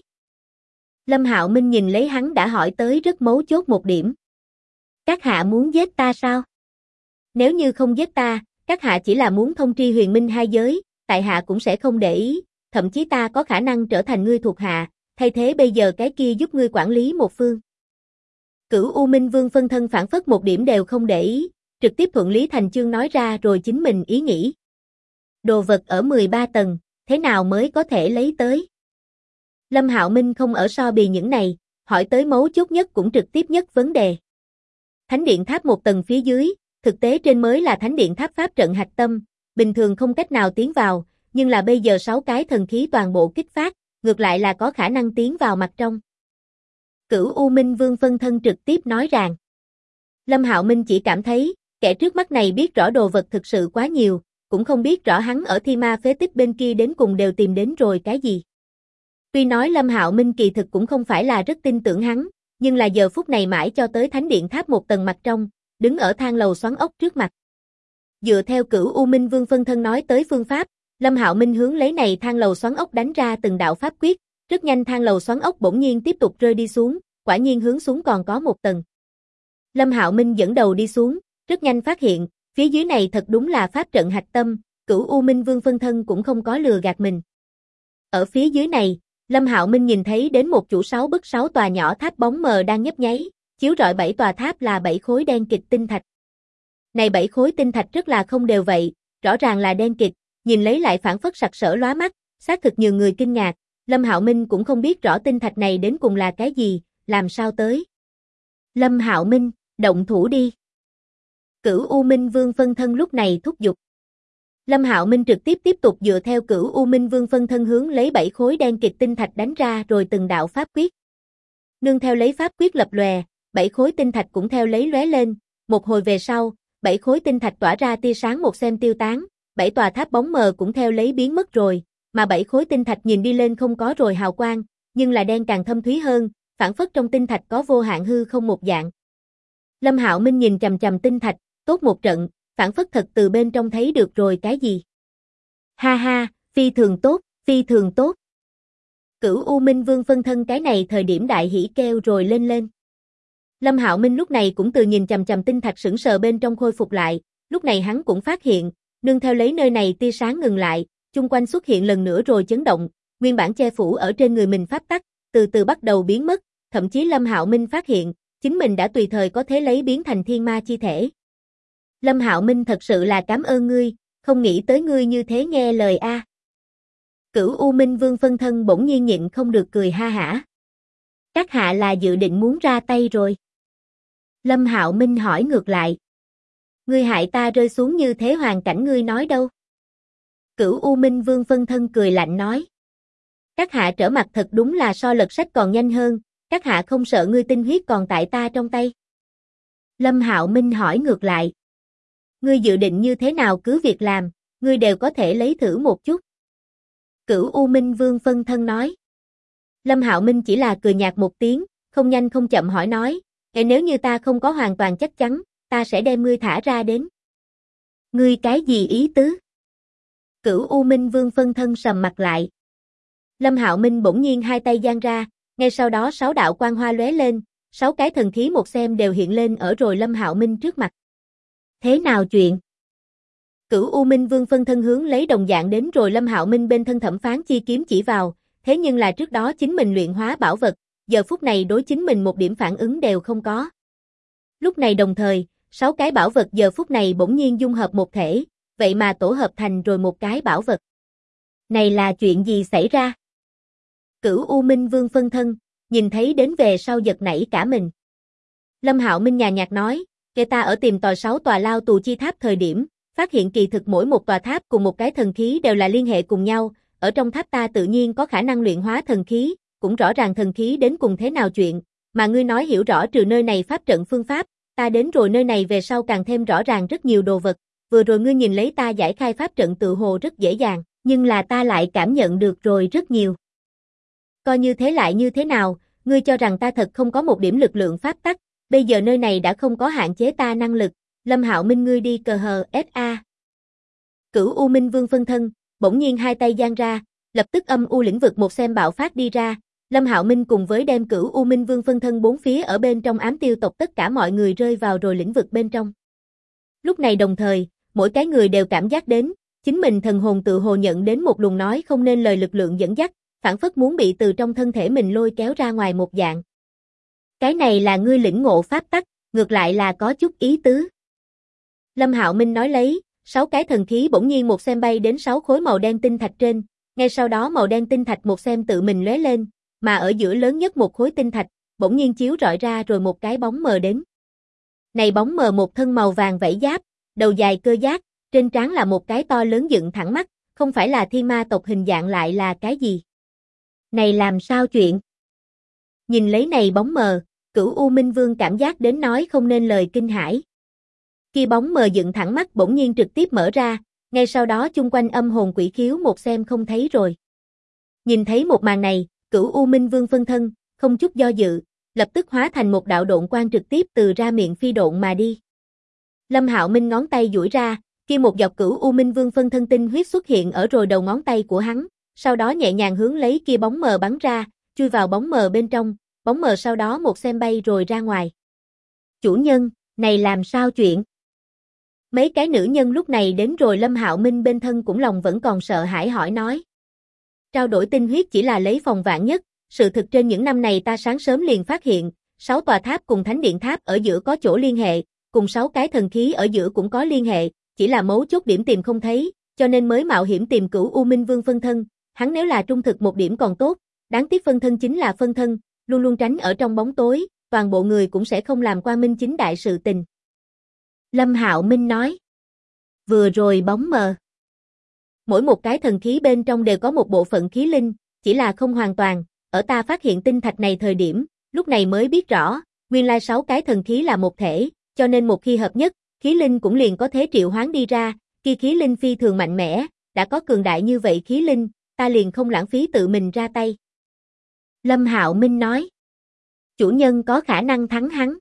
Lâm Hạo Minh nhìn lấy hắn đã hỏi tới rất mấu chốt một điểm. Các hạ muốn giết ta sao? Nếu như không giết ta, các hạ chỉ là muốn thông tri huyền minh hai giới, tại hạ cũng sẽ không để ý, thậm chí ta có khả năng trở thành ngươi thuộc hạ, thay thế bây giờ cái kia giúp ngươi quản lý một phương. Cửu U Minh Vương phân thân phản phất một điểm đều không để ý, trực tiếp thuận lý thành chương nói ra rồi chính mình ý nghĩ. Đồ vật ở 13 tầng, thế nào mới có thể lấy tới? Lâm Hạo Minh không ở so bì những này, hỏi tới mấu chốt nhất cũng trực tiếp nhất vấn đề. Thánh điện tháp một tầng phía dưới, thực tế trên mới là thánh điện tháp pháp trận hạch tâm, bình thường không cách nào tiến vào, nhưng là bây giờ 6 cái thần khí toàn bộ kích phát, ngược lại là có khả năng tiến vào mặt trong. Cửu U Minh Vương phân thân trực tiếp nói rằng. Lâm Hạo Minh chỉ cảm thấy, kẻ trước mắt này biết rõ đồ vật thực sự quá nhiều, cũng không biết rõ hắn ở Thi Ma phế tích bên kia đến cùng đều tìm đến rồi cái gì. Tuy nói Lâm Hạo Minh kỳ thực cũng không phải là rất tin tưởng hắn, nhưng là giờ phút này mãi cho tới thánh điện tháp một tầng mặt trong, đứng ở thang lầu xoắn ốc trước mặt. Dựa theo Cửu U Minh Vương phân thân nói tới phương pháp, Lâm Hạo Minh hướng lấy này thang lầu xoắn ốc đánh ra từng đạo pháp quyết, rất nhanh thang lầu xoắn ốc bỗng nhiên tiếp tục rơi đi xuống, quả nhiên hướng xuống còn có một tầng. Lâm Hạo Minh dẫn đầu đi xuống, rất nhanh phát hiện, phía dưới này thật đúng là pháp trận hạch tâm, Cửu U Minh Vương phân thân cũng không có lừa gạt mình. Ở phía dưới này, Lâm Hạo Minh nhìn thấy đến một chủ 6 bức 6 tòa nhỏ tháp bóng mờ đang nhấp nháy, chiếu rọi 7 tòa tháp là 7 khối đen kịt tinh thạch. Này 7 khối tinh thạch rất là không đều vậy, rõ ràng là đen kịt, nhìn lấy lại phản phất sặc sỡ lóa mắt, xác thực nhiều người kinh ngạc, Lâm Hạo Minh cũng không biết rõ tinh thạch này đến cùng là cái gì, làm sao tới. Lâm Hạo Minh, động thủ đi. Cửu U Minh Vương phân thân lúc này thúc giục. Lâm Hạo Minh trực tiếp tục dựa theo Cửu U Minh Vương phân thân hướng lấy 7 khối đen kịt tinh thạch đánh ra rồi từng đạo pháp quyết. Nương theo lấy pháp quyết lập lòe, 7 khối tinh thạch cũng theo lấy lóe lên, một hồi về sau, 7 khối tinh thạch tỏa ra tia sáng một xem tiêu tán, 7 tòa tháp bóng mờ cũng theo lấy biến mất rồi, mà 7 khối tinh thạch nhìn đi lên không có rồi hào quang, nhưng là đen càng thâm thúy hơn, phản phất trong tinh thạch có vô hạn hư không một dạng. Lâm Hạo Minh nhìn chằm chằm tinh thạch, tốt một trận, phản phất thật từ bên trong thấy được rồi cái gì. Ha ha, phi thường tốt, phi thường tốt. Cửu U Minh Vương phân thân cái này thời điểm đại hỉ kêu rồi lên lên. Lâm Hạo Minh lúc này cũng từ nhìn chằm chằm tinh thạch sững sờ bên trong khôi phục lại, lúc này hắn cũng phát hiện, nương theo lấy nơi này tia sáng ngừng lại, chung quanh xuất hiện lần nữa rồi chấn động, nguyên bản che phủ ở trên người mình pháp tắc, từ từ bắt đầu biến mất, thậm chí Lâm Hạo Minh phát hiện, chính mình đã tùy thời có thể lấy biến thành thiên ma chi thể. Lâm Hạo Minh thật sự là cảm ơn ngươi, không nghĩ tới ngươi như thế nghe lời a. Cửu U Minh Vương phân thân bỗng nhiên nhịn không được cười ha hả. Các hạ là dự định muốn ra tay rồi. Lâm Hạo Minh hỏi ngược lại. Ngươi hại ta rơi xuống như thế hoàn cảnh ngươi nói đâu. Cửu U Minh Vương phân thân cười lạnh nói. Các hạ trở mặt thật đúng là so lật sách còn nhanh hơn, các hạ không sợ ngươi tinh huyết còn tại ta trong tay. Lâm Hạo Minh hỏi ngược lại. Ngươi dự định như thế nào cứ việc làm, ngươi đều có thể lấy thử một chút. Cửu U Minh Vương phân thân nói. Lâm Hạo Minh chỉ là cười nhạt một tiếng, không nhanh không chậm hỏi nói, nếu như ta không có hoàn toàn chắc chắn, ta sẽ đem ngươi thả ra đến. Ngươi cái gì ý tứ? Cửu U Minh Vương phân thân sầm mặt lại. Lâm Hạo Minh bỗng nhiên hai tay giang ra, ngay sau đó 6 đạo quang hoa lóe lên, 6 cái thần khí một xem đều hiện lên ở rồi Lâm Hạo Minh trước mặt. Thế nào chuyện? Cửu U Minh Vương phân thân hướng lấy đồng dạng đến rồi Lâm Hạo Minh bên thân Thẩm Phán chi kiếm chỉ vào, thế nhưng là trước đó chính mình luyện hóa bảo vật, giờ phút này đối chính mình một điểm phản ứng đều không có. Lúc này đồng thời, 6 cái bảo vật giờ phút này bỗng nhiên dung hợp một thể, vậy mà tổ hợp thành rồi một cái bảo vật. Này là chuyện gì xảy ra? Cửu U Minh Vương phân thân, nhìn thấy đến về sau giật nảy cả mình. Lâm Hạo Minh nhàn nhạt nói, kể ta ở tìm tòi 6 tòa lao tù chi tháp thời điểm, phát hiện kỳ thực mỗi một tòa tháp cùng một cái thần khí đều là liên hệ cùng nhau, ở trong tháp ta tự nhiên có khả năng luyện hóa thần khí, cũng rõ ràng thần khí đến cùng thế nào chuyện, mà ngươi nói hiểu rõ trừ nơi này pháp trận phương pháp, ta đến rồi nơi này về sau càng thêm rõ ràng rất nhiều đồ vật, vừa rồi ngươi nhìn lấy ta giải khai pháp trận tự hồ rất dễ dàng, nhưng là ta lại cảm nhận được rồi rất nhiều. Coi như thế lại như thế nào, ngươi cho rằng ta thật không có một điểm lực lượng pháp tắc, bây giờ nơi này đã không có hạn chế ta năng lực, Lâm Hạo Minh ngươi đi cờ hờ SA. Cửu U Minh Vương phân thân, bỗng nhiên hai tay giang ra, lập tức âm u lĩnh vực một xem bạo phát đi ra, Lâm Hạo Minh cùng với đem Cửu U Minh Vương phân thân bốn phía ở bên trong ám tiêu tộc tất cả mọi người rơi vào rồi lĩnh vực bên trong. Lúc này đồng thời, mỗi cái người đều cảm giác đến, chính mình thần hồn tự hồ nhận đến một luồng nói không nên lời lực lượng dẫn dắt, phảng phất muốn bị từ trong thân thể mình lôi kéo ra ngoài một dạng. Cái này là ngươi lĩnh ngộ pháp tắc, ngược lại là có chút ý tứ. Lâm Hạo Minh nói lấy, 6 cái thần khí bỗng nhiên một xem bay đến 6 khối màu đen tinh thạch trên, ngay sau đó màu đen tinh thạch một xem tự mình lóe lên, mà ở giữa lớn nhất một khối tinh thạch, bỗng nhiên chiếu rọi ra rồi một cái bóng mờ đến. Này bóng mờ một thân màu vàng vảy giáp, đầu dài cơ giác, trên trán là một cái to lớn dựng thẳng mắt, không phải là thiên ma tộc hình dạng lại là cái gì? Này làm sao chuyện? Nhìn lấy này bóng mờ, Cửu U Minh Vương cảm giác đến nói không nên lời kinh hãi. Khi bóng mờ dựng thẳng mắt bỗng nhiên trực tiếp mở ra, ngay sau đó chung quanh âm hồn quỷ khiếu một xem không thấy rồi. Nhìn thấy một màn này, Cửu U Minh Vương phân thân, không chút do dự, lập tức hóa thành một đạo độn quang trực tiếp từ ra miệng phi độn mà đi. Lâm Hạo Minh ngón tay duỗi ra, khi một giọt Cửu U Minh Vương phân thân tinh huyết xuất hiện ở rồi đầu ngón tay của hắn, sau đó nhẹ nhàng hướng lấy kia bóng mờ bắn ra, chui vào bóng mờ bên trong, bóng mờ sau đó một xem bay rồi ra ngoài. Chủ nhân, này làm sao chuyện? Mấy cái nữ nhân lúc này đến rồi Lâm Hạo Minh bên thân cũng lòng vẫn còn sợ hãi hỏi nói. Trao đổi tinh huyết chỉ là lấy phòng vạn nhất, sự thực trên những năm này ta sáng sớm liền phát hiện, 6 tòa tháp cùng thánh điện tháp ở giữa có chỗ liên hệ, cùng 6 cái thần khí ở giữa cũng có liên hệ, chỉ là mấu chốt điểm tìm không thấy, cho nên mới mạo hiểm tìm Cửu U Minh Vương phân thân, hắn nếu là trung thực một điểm còn tốt, đáng tiếc phân thân chính là phân thân, luôn luôn tránh ở trong bóng tối, toàn bộ người cũng sẽ không làm quang minh chính đại sự tình. Lâm Hạo Minh nói. Vừa rồi bóng mờ. Mỗi một cái thần khí bên trong đều có một bộ phận khí linh, chỉ là không hoàn toàn, ở ta phát hiện tinh thạch này thời điểm, lúc này mới biết rõ, nguyên lai 6 cái thần khí là một thể, cho nên một khi hợp nhất, khí linh cũng liền có thể triệu hoán đi ra, khi khí linh phi thường mạnh mẽ, đã có cường đại như vậy khí linh, ta liền không lãng phí tự mình ra tay. Lâm Hạo Minh nói. Chủ nhân có khả năng thắng hắn.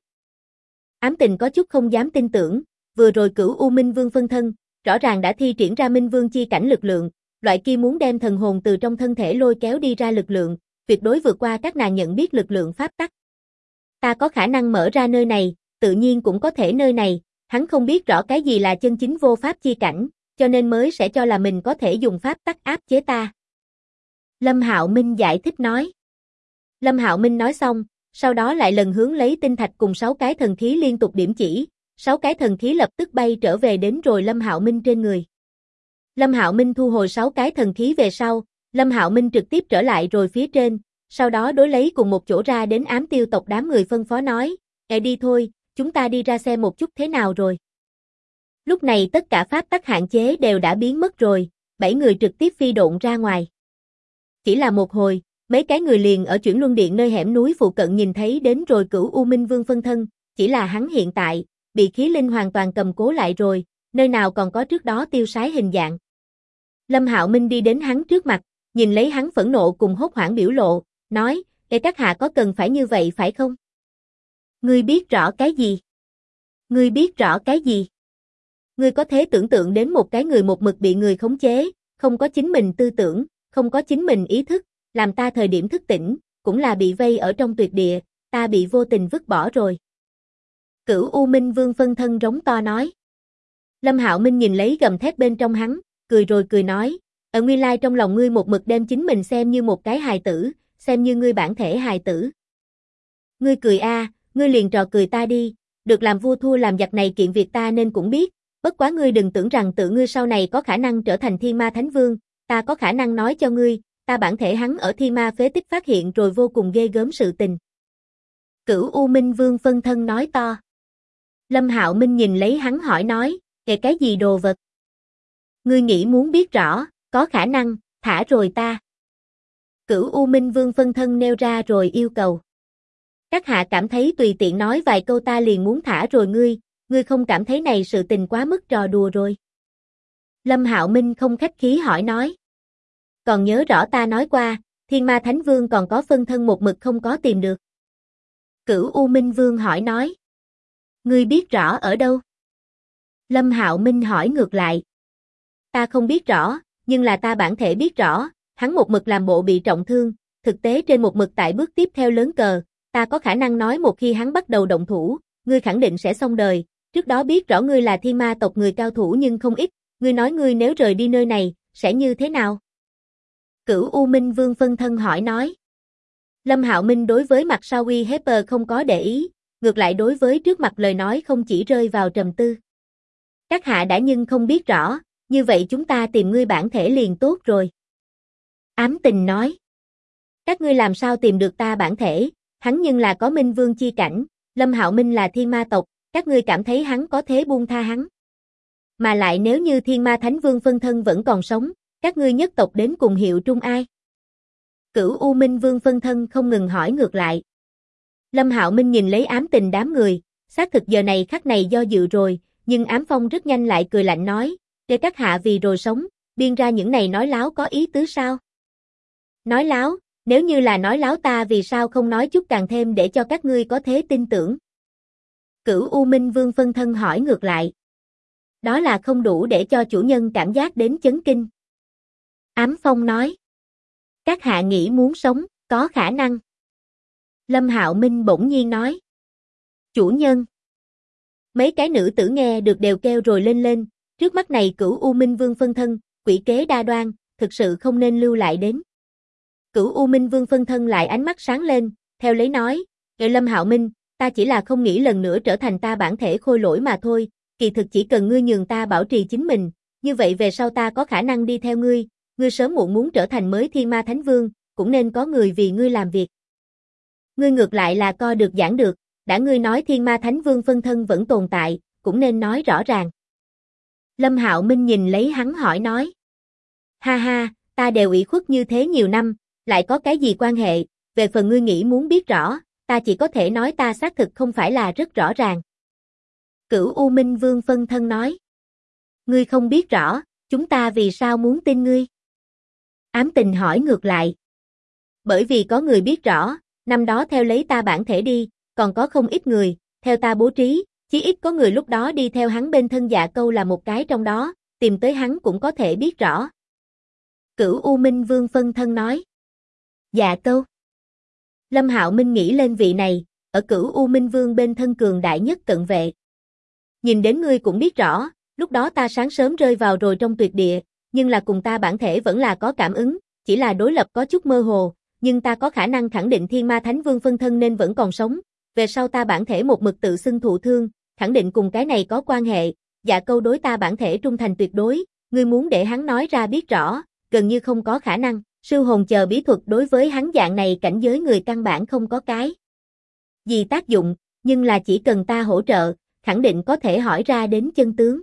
Ám Tình có chút không dám tin tưởng, vừa rồi Cửu U Minh Vương phân thân, rõ ràng đã thi triển ra Minh Vương chi cảnh lực lượng, loại kia muốn đem thần hồn từ trong thân thể lôi kéo đi ra lực lượng, tuyệt đối vượt qua các nàng nhận biết lực lượng pháp tắc. Ta có khả năng mở ra nơi này, tự nhiên cũng có thể nơi này, hắn không biết rõ cái gì là chân chính vô pháp chi cảnh, cho nên mới sẽ cho là mình có thể dùng pháp tắc áp chế ta. Lâm Hạo Minh giải thích nói. Lâm Hạo Minh nói xong, sau đó lại lần hướng lấy tinh thạch cùng 6 cái thần khí liên tục điểm chỉ, 6 cái thần khí lập tức bay trở về đến rồi Lâm Hạo Minh trên người. Lâm Hạo Minh thu hồi 6 cái thần khí về sau, Lâm Hạo Minh trực tiếp trở lại rồi phía trên, sau đó đối lấy cùng một chỗ ra đến ám tiêu tộc đám người phân phó nói, đi thôi, chúng ta đi ra xem một chút thế nào rồi. Lúc này tất cả pháp tắc hạn chế đều đã biến mất rồi, 7 người trực tiếp phi độn ra ngoài. Chỉ là một hồi, mấy cái người liền ở chuyển luân điện nơi hẻm núi phụ cận nhìn thấy đến rồi Cửu U Minh Vương phân thân, chỉ là hắn hiện tại, bị khí linh hoàn toàn cầm cố lại rồi, nơi nào còn có trước đó tiêu sái hình dạng. Lâm Hạo Minh đi đến hắn trước mặt, nhìn lấy hắn phẫn nộ cùng hốt hoảng biểu lộ, nói, các hạ có cần phải như vậy phải không? Ngươi biết rõ cái gì? Ngươi biết rõ cái gì? Ngươi có thể tưởng tượng đến một cái người một mực bị người khống chế, không có chính mình tư tưởng, không có chính mình ý thức, làm ta thời điểm thức tỉnh, cũng là bị vây ở trong tuyệt địa, ta bị vô tình vứt bỏ rồi. Cửu U Minh Vương phân thân rống to nói. Lâm Hạo Minh nhìn lấy gầm thét bên trong hắn, cười rồi cười nói, ở nguyên lai trong lòng ngươi một mực đem chính mình xem như một cái hài tử, xem như ngươi bản thể hài tử. Ngươi cười a, ngươi liền trò cười ta đi, được làm vua thua làm giặc này kiện việc ta nên cũng biết, bất quá ngươi đừng tưởng rằng tự ngươi sau này có khả năng trở thành Thiên Ma Thánh Vương, ta có khả năng nói cho ngươi, ta bản thể hắn ở Thiên Ma phế tích phát hiện rồi vô cùng ghê gớm sự tình. Cửu U Minh Vương phân thân nói to. Lâm Hạo Minh nhìn lấy hắn hỏi nói, kể cái gì đồ vật? Ngươi nghĩ muốn biết rõ, có khả năng, thả rồi ta. Cửu U Minh Vương phân thân nêu ra rồi yêu cầu. Các hạ cảm thấy tùy tiện nói vài câu ta liền muốn thả rồi ngươi không cảm thấy này sự tình quá mức trò đùa rồi. Lâm Hạo Minh không khách khí hỏi nói. Còn nhớ rõ ta nói qua, Thiên Ma Thánh Vương còn có phân thân một mực không có tìm được. Cửu U Minh Vương hỏi nói. Ngươi biết rõ ở đâu? Lâm Hạo Minh hỏi ngược lại. Ta không biết rõ, nhưng là ta bản thể biết rõ, hắn một mực làm bộ bị trọng thương, thực tế trên một mực tại bước tiếp theo lớn cờ, ta có khả năng nói một khi hắn bắt đầu động thủ, ngươi khẳng định sẽ xong đời, trước đó biết rõ ngươi là Thiên Ma tộc người cao thủ nhưng không ít, ngươi nói ngươi nếu rời đi nơi này, sẽ như thế nào? Cửu U Minh Vương phân thân hỏi nói. Lâm Hạo Minh đối với mặt sau uy hiếp không có để ý, ngược lại đối với trước mặt lời nói không chỉ rơi vào trầm tư. Các hạ đã nhưng không biết rõ, như vậy chúng ta tìm ngươi bản thể liền tốt rồi. Ám Tình nói. Các ngươi làm sao tìm được ta bản thể, hắn nhưng là có Minh Vương chi cảnh, Lâm Hạo Minh là Thiên Ma tộc, các ngươi cảm thấy hắn có thế buông tha hắn. Mà lại nếu như Thiên Ma Thánh Vương phân thân vẫn còn sống, các ngươi nhất tộc đến cùng hiệu trung ai? Cửu U Minh Vương phân thân không ngừng hỏi ngược lại. Lâm Hạo Minh nhìn lấy Ám Tình đám người, xác thực giờ này khắc này do dự rồi, nhưng Ám Phong rất nhanh lại cười lạnh nói, để các hạ vì rồi sống, biên ra những này nói láo có ý tứ sao? Nói láo, nếu như là nói láo ta vì sao không nói chút càng thêm để cho các ngươi có thế tin tưởng? Cửu U Minh Vương phân thân hỏi ngược lại. Đó là không đủ để cho chủ nhân cảm giác đến chấn kinh. Ám Phong nói. Các hạ nghĩ muốn sống, có khả năng. Lâm Hạo Minh bỗng nhiên nói. Chủ nhân. Mấy cái nữ tử nghe được đều kêu rồi lên, trước mắt này Cửu U Minh Vương phân thân, quỷ kế đa đoan, thực sự không nên lưu lại đến. Cửu U Minh Vương phân thân lại ánh mắt sáng lên, theo lấy nói, Lâm Hạo Minh, ta chỉ là không nghĩ lần nữa trở thành ta bản thể khôi lỗi mà thôi, kỳ thực chỉ cần ngươi nhường ta bảo trì chính mình, như vậy về sau ta có khả năng đi theo ngươi sớm muộn muốn trở thành mới Thiên Ma Thánh Vương, cũng nên có người vì ngươi làm việc. Ngươi ngược lại là co được giảng được, đã ngươi nói Thiên Ma Thánh Vương phân thân vẫn tồn tại, cũng nên nói rõ ràng. Lâm Hạo Minh nhìn lấy hắn hỏi nói. Ha ha, ta đều ủy khuất như thế nhiều năm, lại có cái gì quan hệ, về phần ngươi nghĩ muốn biết rõ, ta chỉ có thể nói ta xác thực không phải là rất rõ ràng. Cửu U Minh Vương phân thân nói. Ngươi không biết rõ, chúng ta vì sao muốn tin ngươi? Ám Tình hỏi ngược lại. Bởi vì có người biết rõ, năm đó theo lấy ta bản thể đi, còn có không ít người, theo ta bố trí, chí ít có người lúc đó đi theo hắn bên thân Dạ Câu là một cái trong đó, tìm tới hắn cũng có thể biết rõ. Cửu U Minh Vương phân thân nói. Dạ Câu. Lâm Hạo Minh nghĩ lên vị này, ở Cửu U Minh Vương bên thân cường đại nhất cận vệ. Nhìn đến ngươi cũng biết rõ, lúc đó ta sáng sớm rơi vào rồi trong tuyệt địa, nhưng là cùng ta bản thể vẫn là có cảm ứng, chỉ là đối lập có chút mơ hồ, nhưng ta có khả năng khẳng định Thiên Ma Thánh Vương phân thân nên vẫn còn sống, về sau ta bản thể một mực tự xưng thụ thương, khẳng định cùng cái này có quan hệ, Dạ Câu đối ta bản thể trung thành tuyệt đối, ngươi muốn để hắn nói ra biết rõ, gần như không có khả năng, sư hồn chờ bí thuật đối với hắn dạng này cảnh giới người căn bản không có cái gì tác dụng, nhưng là chỉ cần ta hỗ trợ, khẳng định có thể hỏi ra đến chân tướng.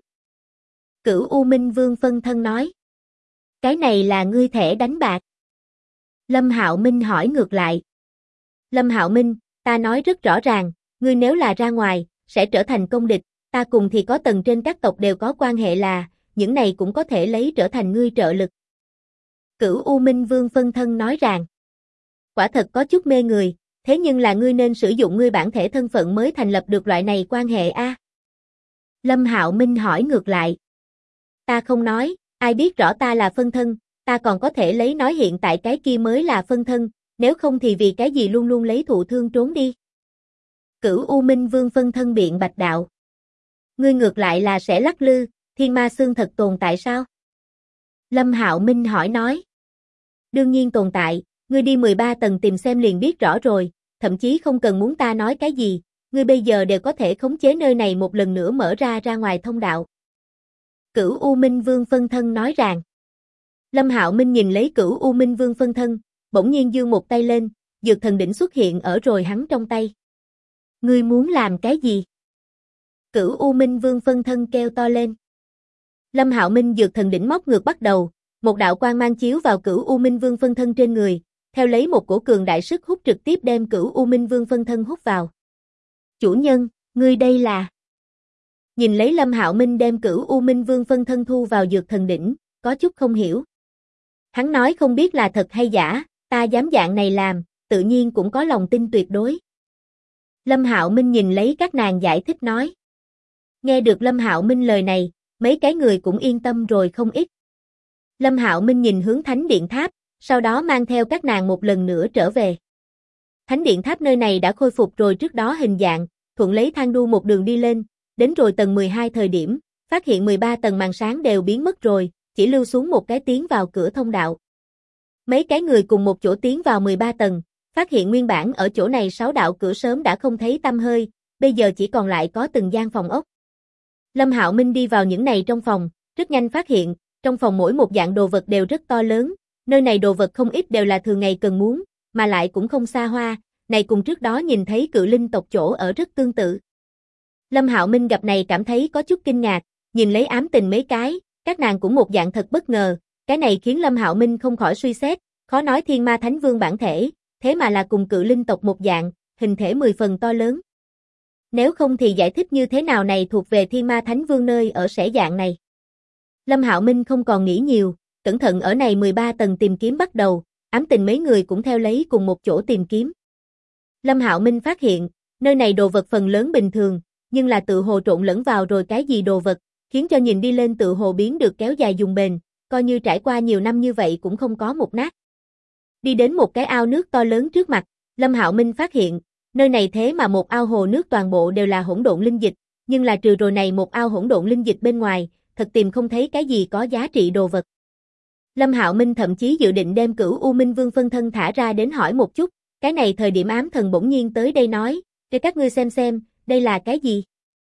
Cửu U Minh Vương phân thân nói. Cái này là ngươi thẻ đánh bạc. Lâm Hạo Minh hỏi ngược lại. Lâm Hạo Minh, ta nói rất rõ ràng, ngươi nếu là ra ngoài, sẽ trở thành công địch, ta cùng thì có tầng trên các tộc đều có quan hệ là, những này cũng có thể lấy trở thành ngươi trợ lực. Cửu U Minh Vương phân thân nói rằng. Quả thật có chút mê người, thế nhưng là ngươi nên sử dụng ngươi bản thể thân phận mới thành lập được loại này quan hệ a. Lâm Hạo Minh hỏi ngược lại. Ta không nói, ai biết rõ ta là phân thân, ta còn có thể lấy nói hiện tại cái kia mới là phân thân, nếu không thì vì cái gì luôn luôn lấy thụ thương trốn đi. Cửu U Minh Vương phân thân biện bạch đạo. Ngươi ngược lại là sẽ lắc lư, thiên ma xương thật tồn tại sao? Lâm Hạo Minh hỏi nói. Đương nhiên tồn tại, ngươi đi 13 tầng tìm xem liền biết rõ rồi, thậm chí không cần muốn ta nói cái gì, ngươi bây giờ đều có thể khống chế nơi này một lần nữa mở ra ngoài thông đạo. Cửu U Minh Vương phân thân nói rằng. Lâm Hạo Minh nhìn lấy Cửu U Minh Vương phân thân, bỗng nhiên giương một tay lên, dược thần đỉnh xuất hiện ở rồi hắn trong tay. Ngươi muốn làm cái gì? Cửu U Minh Vương phân thân kêu to lên. Lâm Hạo Minh dược thần đỉnh móc ngược bắt đầu, một đạo quang mang chiếu vào Cửu U Minh Vương phân thân trên người, theo lấy một cổ cường đại sức hút trực tiếp đem Cửu U Minh Vương phân thân hút vào. Chủ nhân, ngươi đây là... Nhìn lấy Lâm Hạo Minh đem Cửu U Minh Vương phân thân thu vào dược thần đỉnh, có chút không hiểu. Hắn nói không biết là thật hay giả, ta dám dạng này làm, tự nhiên cũng có lòng tin tuyệt đối. Lâm Hạo Minh nhìn lấy các nàng giải thích nói. Nghe được Lâm Hạo Minh lời này, mấy cái người cũng yên tâm rồi không ít. Lâm Hạo Minh nhìn hướng Thánh Điện Tháp, sau đó mang theo các nàng một lần nữa trở về. Thánh Điện Tháp nơi này đã khôi phục rồi trước đó hình dạng, thuận lấy thang đu một đường đi lên, đến rồi tầng 12 thời điểm, phát hiện 13 tầng màn sáng đều biến mất rồi, chỉ lưu xuống một cái tiến vào cửa thông đạo. Mấy cái người cùng một chỗ tiến vào 13 tầng, phát hiện nguyên bản ở chỗ này 6 đạo cửa sớm đã không thấy tăm hơi, bây giờ chỉ còn lại có từng gian phòng ốc. Lâm Hạo Minh đi vào những này trong phòng, rất nhanh phát hiện, trong phòng mỗi một dạng đồ vật đều rất to lớn, nơi này đồ vật không ít đều là thường ngày cần muốn, mà lại cũng không xa hoa, này cùng trước đó nhìn thấy cự linh tộc chỗ ở rất tương tự. Lâm Hạo Minh gặp này cảm thấy có chút kinh ngạc, nhìn lấy Ám Tình mấy cái, các nàng cũng một dạng thật bất ngờ, cái này khiến Lâm Hạo Minh không khỏi suy xét, khó nói Thiên Ma Thánh Vương bản thể, thế mà là cùng cự linh tộc một dạng, hình thể 10 phần to lớn. Nếu không thì giải thích như thế nào này thuộc về Thiên Ma Thánh Vương nơi ở sẽ dạng này. Lâm Hạo Minh không còn nghĩ nhiều, cẩn thận ở này 13 tầng tìm kiếm bắt đầu, Ám Tình mấy người cũng theo lấy cùng một chỗ tìm kiếm. Lâm Hạo Minh phát hiện, nơi này đồ vật phần lớn bình thường, nhưng là tự hồ trộn lẫn vào rồi cái gì đồ vật, khiến cho nhìn đi lên tự hồ biến được kéo dài dùng bền, coi như trải qua nhiều năm như vậy cũng không có một nát. Đi đến một cái ao nước to lớn trước mặt, Lâm Hạo Minh phát hiện, nơi này thế mà một ao hồ nước toàn bộ đều là hỗn độn linh dịch, nhưng là trừ rồi này một ao hỗn độn linh dịch bên ngoài, thật tìm không thấy cái gì có giá trị đồ vật. Lâm Hạo Minh thậm chí dự định đem Cửu U Minh Vương phân thân thả ra đến hỏi một chút, cái này thời điểm Ám Thần bỗng nhiên tới đây nói, cho các ngươi xem, đây là cái gì?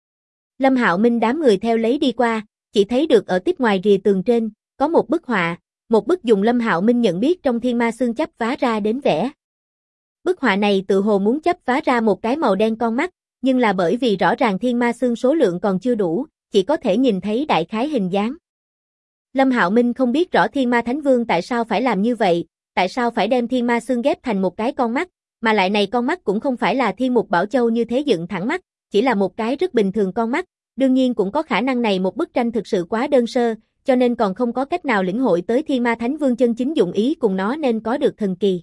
Lâm Hạo Minh đám người theo lấy đi qua, chỉ thấy được ở tiếp ngoài rìa tường trên, có một bức họa, một bức dùng Lâm Hạo Minh nhận biết trong thiên ma xương chấp vá ra đến vẽ. Bức họa này tự hồ muốn chấp vá ra một cái màu đen con mắt, nhưng là bởi vì rõ ràng thiên ma xương số lượng còn chưa đủ, chỉ có thể nhìn thấy đại khái hình dáng. Lâm Hạo Minh không biết rõ Thiên Ma Thánh Vương tại sao phải làm như vậy, tại sao phải đem thiên ma xương ghép thành một cái con mắt, mà lại này con mắt cũng không phải là Thiên Mục Bảo Châu như thế dựng thẳng mắt, chỉ là một cái rất bình thường con mắt, đương nhiên cũng có khả năng này một bức tranh thực sự quá đơn sơ, cho nên còn không có cách nào lĩnh hội tới Thiên Ma Thánh Vương chân chính dụng ý cùng nó nên có được thần kỳ.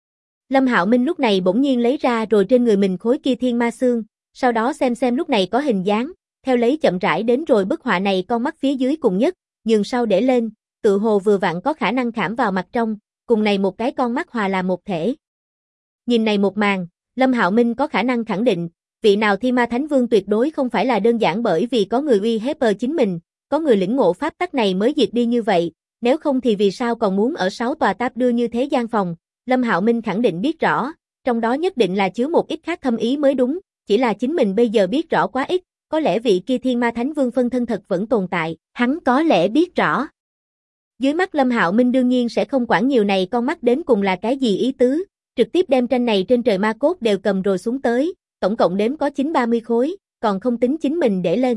Lâm Hạo Minh lúc này bỗng nhiên lấy ra rồi trên người mình khối kia thiên ma xương, sau đó xem lúc này có hình dáng, theo lấy chậm rãi đến rồi bức họa này con mắt phía dưới cùng nhất, nhường sau để lên, tự hồ vừa vặn có khả năng khảm vào mặt trong, cùng này một cái con mắt hòa làm một thể. Nhìn này một màn, Lâm Hạo Minh có khả năng khẳng định, vị nào Thiên Ma Thánh Vương tuyệt đối không phải là đơn giản bởi vì có người uy hiếp chính mình, có người lĩnh ngộ pháp tắc này mới diệt đi như vậy, nếu không thì vì sao còn muốn ở 6 tòa táp đưa như thế gian phòng. Lâm Hạo Minh khẳng định biết rõ, trong đó nhất định là chứa một ít khác thâm ý mới đúng, chỉ là chính mình bây giờ biết rõ quá ít, có lẽ vị kia Thiên Ma Thánh Vương phân thân thật vẫn tồn tại, hắn có lẽ biết rõ. Dưới mắt Lâm Hạo Minh đương nhiên sẽ không quản nhiều này con mắt đến cùng là cái gì ý tứ, trực tiếp đem tranh này trên trời ma cốt đều cầm rồi xuống tới, tổng cộng đếm có 930 khối, còn không tính chính mình để lên.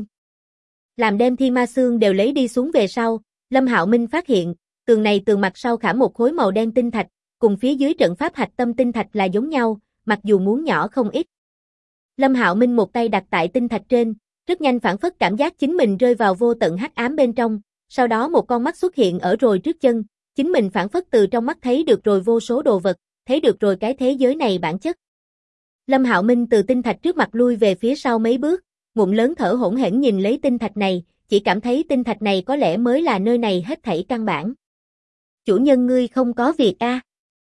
Làm đem thiên ma xương đều lấy đi xuống về sau, Lâm Hạo Minh phát hiện, tường này tường mặt sau khảm một khối màu đen tinh thạch, cùng phía dưới trận pháp hạch tâm tinh thạch là giống nhau, mặc dù muốn nhỏ không ít. Lâm Hạo Minh một tay đặt tại tinh thạch trên, rất nhanh phảng phất cảm giác chính mình rơi vào vô tận hắc ám bên trong, sau đó một con mắt xuất hiện ở rồi trước chân, chính mình phảng phất từ trong mắt thấy được rồi vô số đồ vật, thấy được rồi cái thế giới này bản chất. Lâm Hạo Minh từ tinh thạch trước mặt lui về phía sau mấy bước, ngụm lớn thở hổn hển nhìn lấy tinh thạch này, chỉ cảm thấy tinh thạch này có lẽ mới là nơi này hết thảy căn bản. Chủ nhân ngươi không có việc a?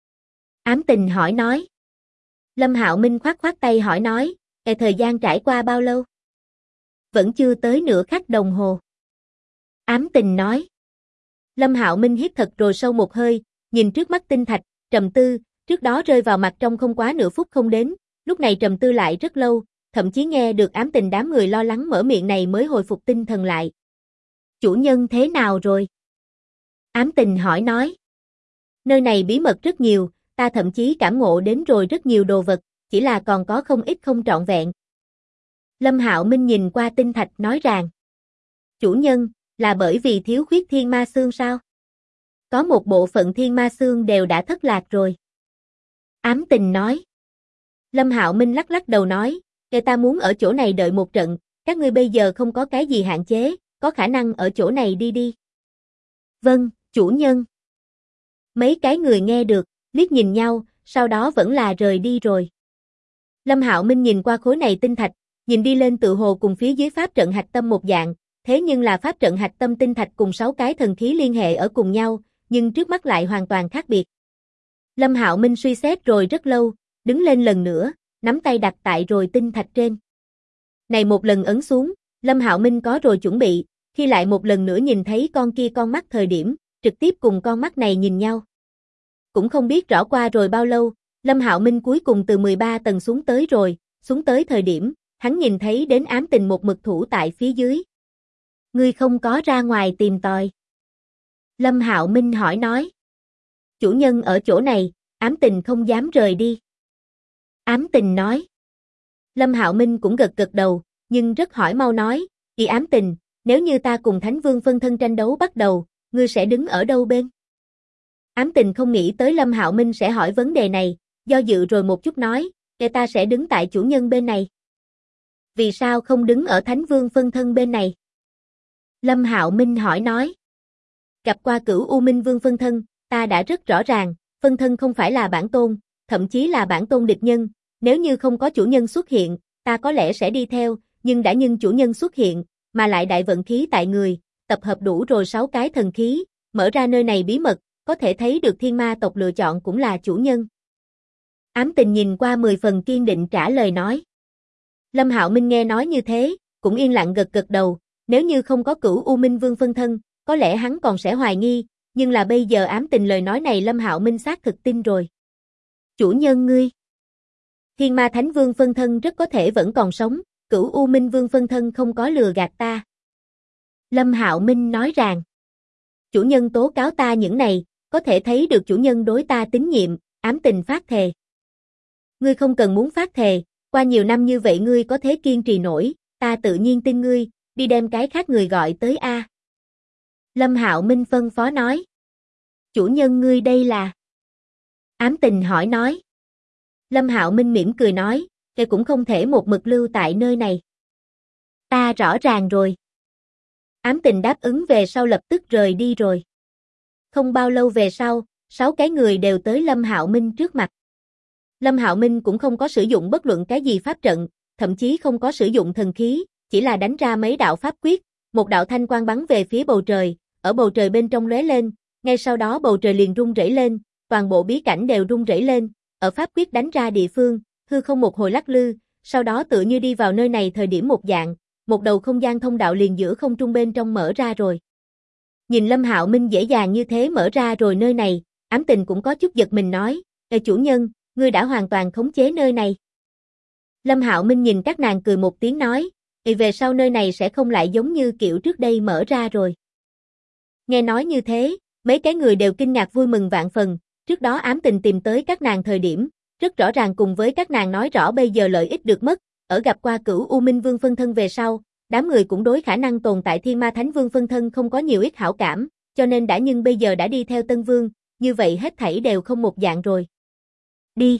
Ám Tình hỏi nói. Lâm Hạo Minh khoát khoát tay hỏi nói, thời gian trải qua bao lâu? Vẫn chưa tới nửa khắc đồng hồ. Ám Tình nói. Lâm Hạo Minh hít thật rồi sâu một hơi, nhìn trước mắt tinh thạch, trầm tư, trước đó rơi vào mặt trong không quá nửa phút không đến, lúc này trầm tư lại rất lâu, thậm chí nghe được Ám Tình đám người lo lắng mở miệng này mới hồi phục tinh thần lại. Chủ nhân thế nào rồi? Ám Tình hỏi nói. Nơi này bí mật rất nhiều, ta thậm chí cảm ngộ đến rồi rất nhiều đồ vật, chỉ là còn có không ít không trọn vẹn. Lâm Hạo Minh nhìn qua tinh thạch nói rằng. Chủ nhân, là bởi vì thiếu khuyết thiên ma xương sao? Có một bộ phận thiên ma xương đều đã thất lạc rồi. Ám Tình nói. Lâm Hạo Minh lắc lắc đầu nói, người ta muốn ở chỗ này đợi một trận, các ngươi bây giờ không có cái gì hạn chế, có khả năng ở chỗ này đi. Vâng, chủ nhân. Mấy cái người nghe được, liếc nhìn nhau, sau đó vẫn là rời đi rồi. Lâm Hạo Minh nhìn qua khối này tinh thạch, nhìn đi lên tự hồ cùng phía dưới pháp trận hạch tâm một dạng, thế nhưng là pháp trận hạch tâm tinh thạch cùng 6 cái thần khí liên hệ ở cùng nhau, nhưng trước mắt lại hoàn toàn khác biệt. Lâm Hạo Minh suy xét rồi rất lâu, đứng lên lần nữa, nắm tay đặt tại rồi tinh thạch trên. Này một lần ấn xuống, Lâm Hạo Minh có rồi chuẩn bị, khi lại một lần nữa nhìn thấy con kia con mắt thời điểm, trực tiếp cùng con mắt này nhìn nhau. Cũng không biết rõ qua rồi bao lâu, Lâm Hạo Minh cuối cùng từ 13 tầng xuống tới rồi, xuống tới thời điểm, hắn nhìn thấy đến Ám Tình một mực thủ tại phía dưới. Ngươi không có ra ngoài tìm tòi. Lâm Hạo Minh hỏi nói. Chủ nhân ở chỗ này, Ám Tình không dám rời đi. Ám Tình nói. Lâm Hạo Minh cũng gật gật đầu, nhưng rất hỏi mau nói, Ám Tình, nếu như ta cùng Thánh Vương phân thân tranh đấu bắt đầu, ngươi sẽ đứng ở đâu bên? Ám Tình không nghĩ tới Lâm Hạo Minh sẽ hỏi vấn đề này, do dự rồi một chút nói, ta sẽ đứng tại chủ nhân bên này. Vì sao không đứng ở Thánh Vương phân thân bên này? Lâm Hạo Minh hỏi nói. Gặp qua Cửu U Minh Vương phân thân, ta đã rất rõ ràng, phân thân không phải là bản tôn, thậm chí là bản tôn địch nhân, nếu như không có chủ nhân xuất hiện, ta có lẽ sẽ đi theo, nhưng đã nhưng chủ nhân xuất hiện, mà lại đại vận khí tại người, tập hợp đủ rồi 6 cái thần khí, mở ra nơi này bí mật, có thể thấy được thiên ma tộc lựa chọn cũng là chủ nhân. Ám Tình nhìn qua 10 phần kiên định trả lời nói. Lâm Hạo Minh nghe nói như thế, cũng yên lặng gật gật đầu, nếu như không có Cửu U Minh Vương phân thân, có lẽ hắn còn sẽ hoài nghi, nhưng là bây giờ Ám Tình lời nói này Lâm Hạo Minh xác thực tin rồi. Chủ nhân ngươi. Thiên Ma Thánh Vương phân thân rất có thể vẫn còn sống, Cửu U Minh Vương phân thân không có lừa gạt ta. Lâm Hạo Minh nói rằng, chủ nhân tố cáo ta những này, có thể thấy được chủ nhân đối ta tín nhiệm, Ám Tình phát thề. Ngươi không cần muốn phát thề, qua nhiều năm như vậy ngươi có thể kiên trì nổi, ta tự nhiên tin ngươi, đi đem cái khác người gọi tới a. Lâm Hạo Minh phân phó nói. Chủ nhân ngươi đây là? Ám Tình hỏi nói. Lâm Hạo Minh mỉm cười nói, cái cũng không thể một mực lưu tại nơi này. Ta rõ ràng rồi. Ám Tình đáp ứng về sau lập tức rời đi rồi. Không bao lâu về sau, 6 cái người đều tới Lâm Hạo Minh trước mặt. Lâm Hạo Minh cũng không có sử dụng bất luận cái gì pháp trận, thậm chí không có sử dụng thần khí, chỉ là đánh ra mấy đạo pháp quyết, một đạo thanh quang bắn về phía bầu trời, ở bầu trời bên trong lóe lên, ngay sau đó bầu trời liền rung rẩy lên, toàn bộ bí cảnh đều rung rẩy lên, ở pháp quyết đánh ra địa phương, hư không một hồi lắc lư, sau đó tựa như đi vào nơi này thời điểm một dạng, một đầu không gian thông đạo liền giữa không trung bên trong mở ra rồi. Nhìn Lâm Hạo Minh dễ dàng như thế mở ra rồi nơi này, Ám Tình cũng có chút giật mình nói, chủ nhân, ngươi đã hoàn toàn khống chế nơi này. Lâm Hạo Minh nhìn các nàng cười một tiếng nói, về sau nơi này sẽ không lại giống như kiểu trước đây mở ra rồi. Nghe nói như thế, mấy cái người đều kinh ngạc vui mừng vạn phần, trước đó Ám Tình tìm tới các nàng thời điểm, rất rõ ràng cùng với các nàng nói rõ bây giờ lợi ích được mất, ở gặp qua Cửu U Minh Vương phân thân về sau, đám người cũng đối khả năng tồn tại Thiên Ma Thánh Vương phân thân không có nhiều ít hảo cảm, cho nên đã nhưng bây giờ đã đi theo Tân Vương, như vậy hết thảy đều không một dạng rồi. Đi!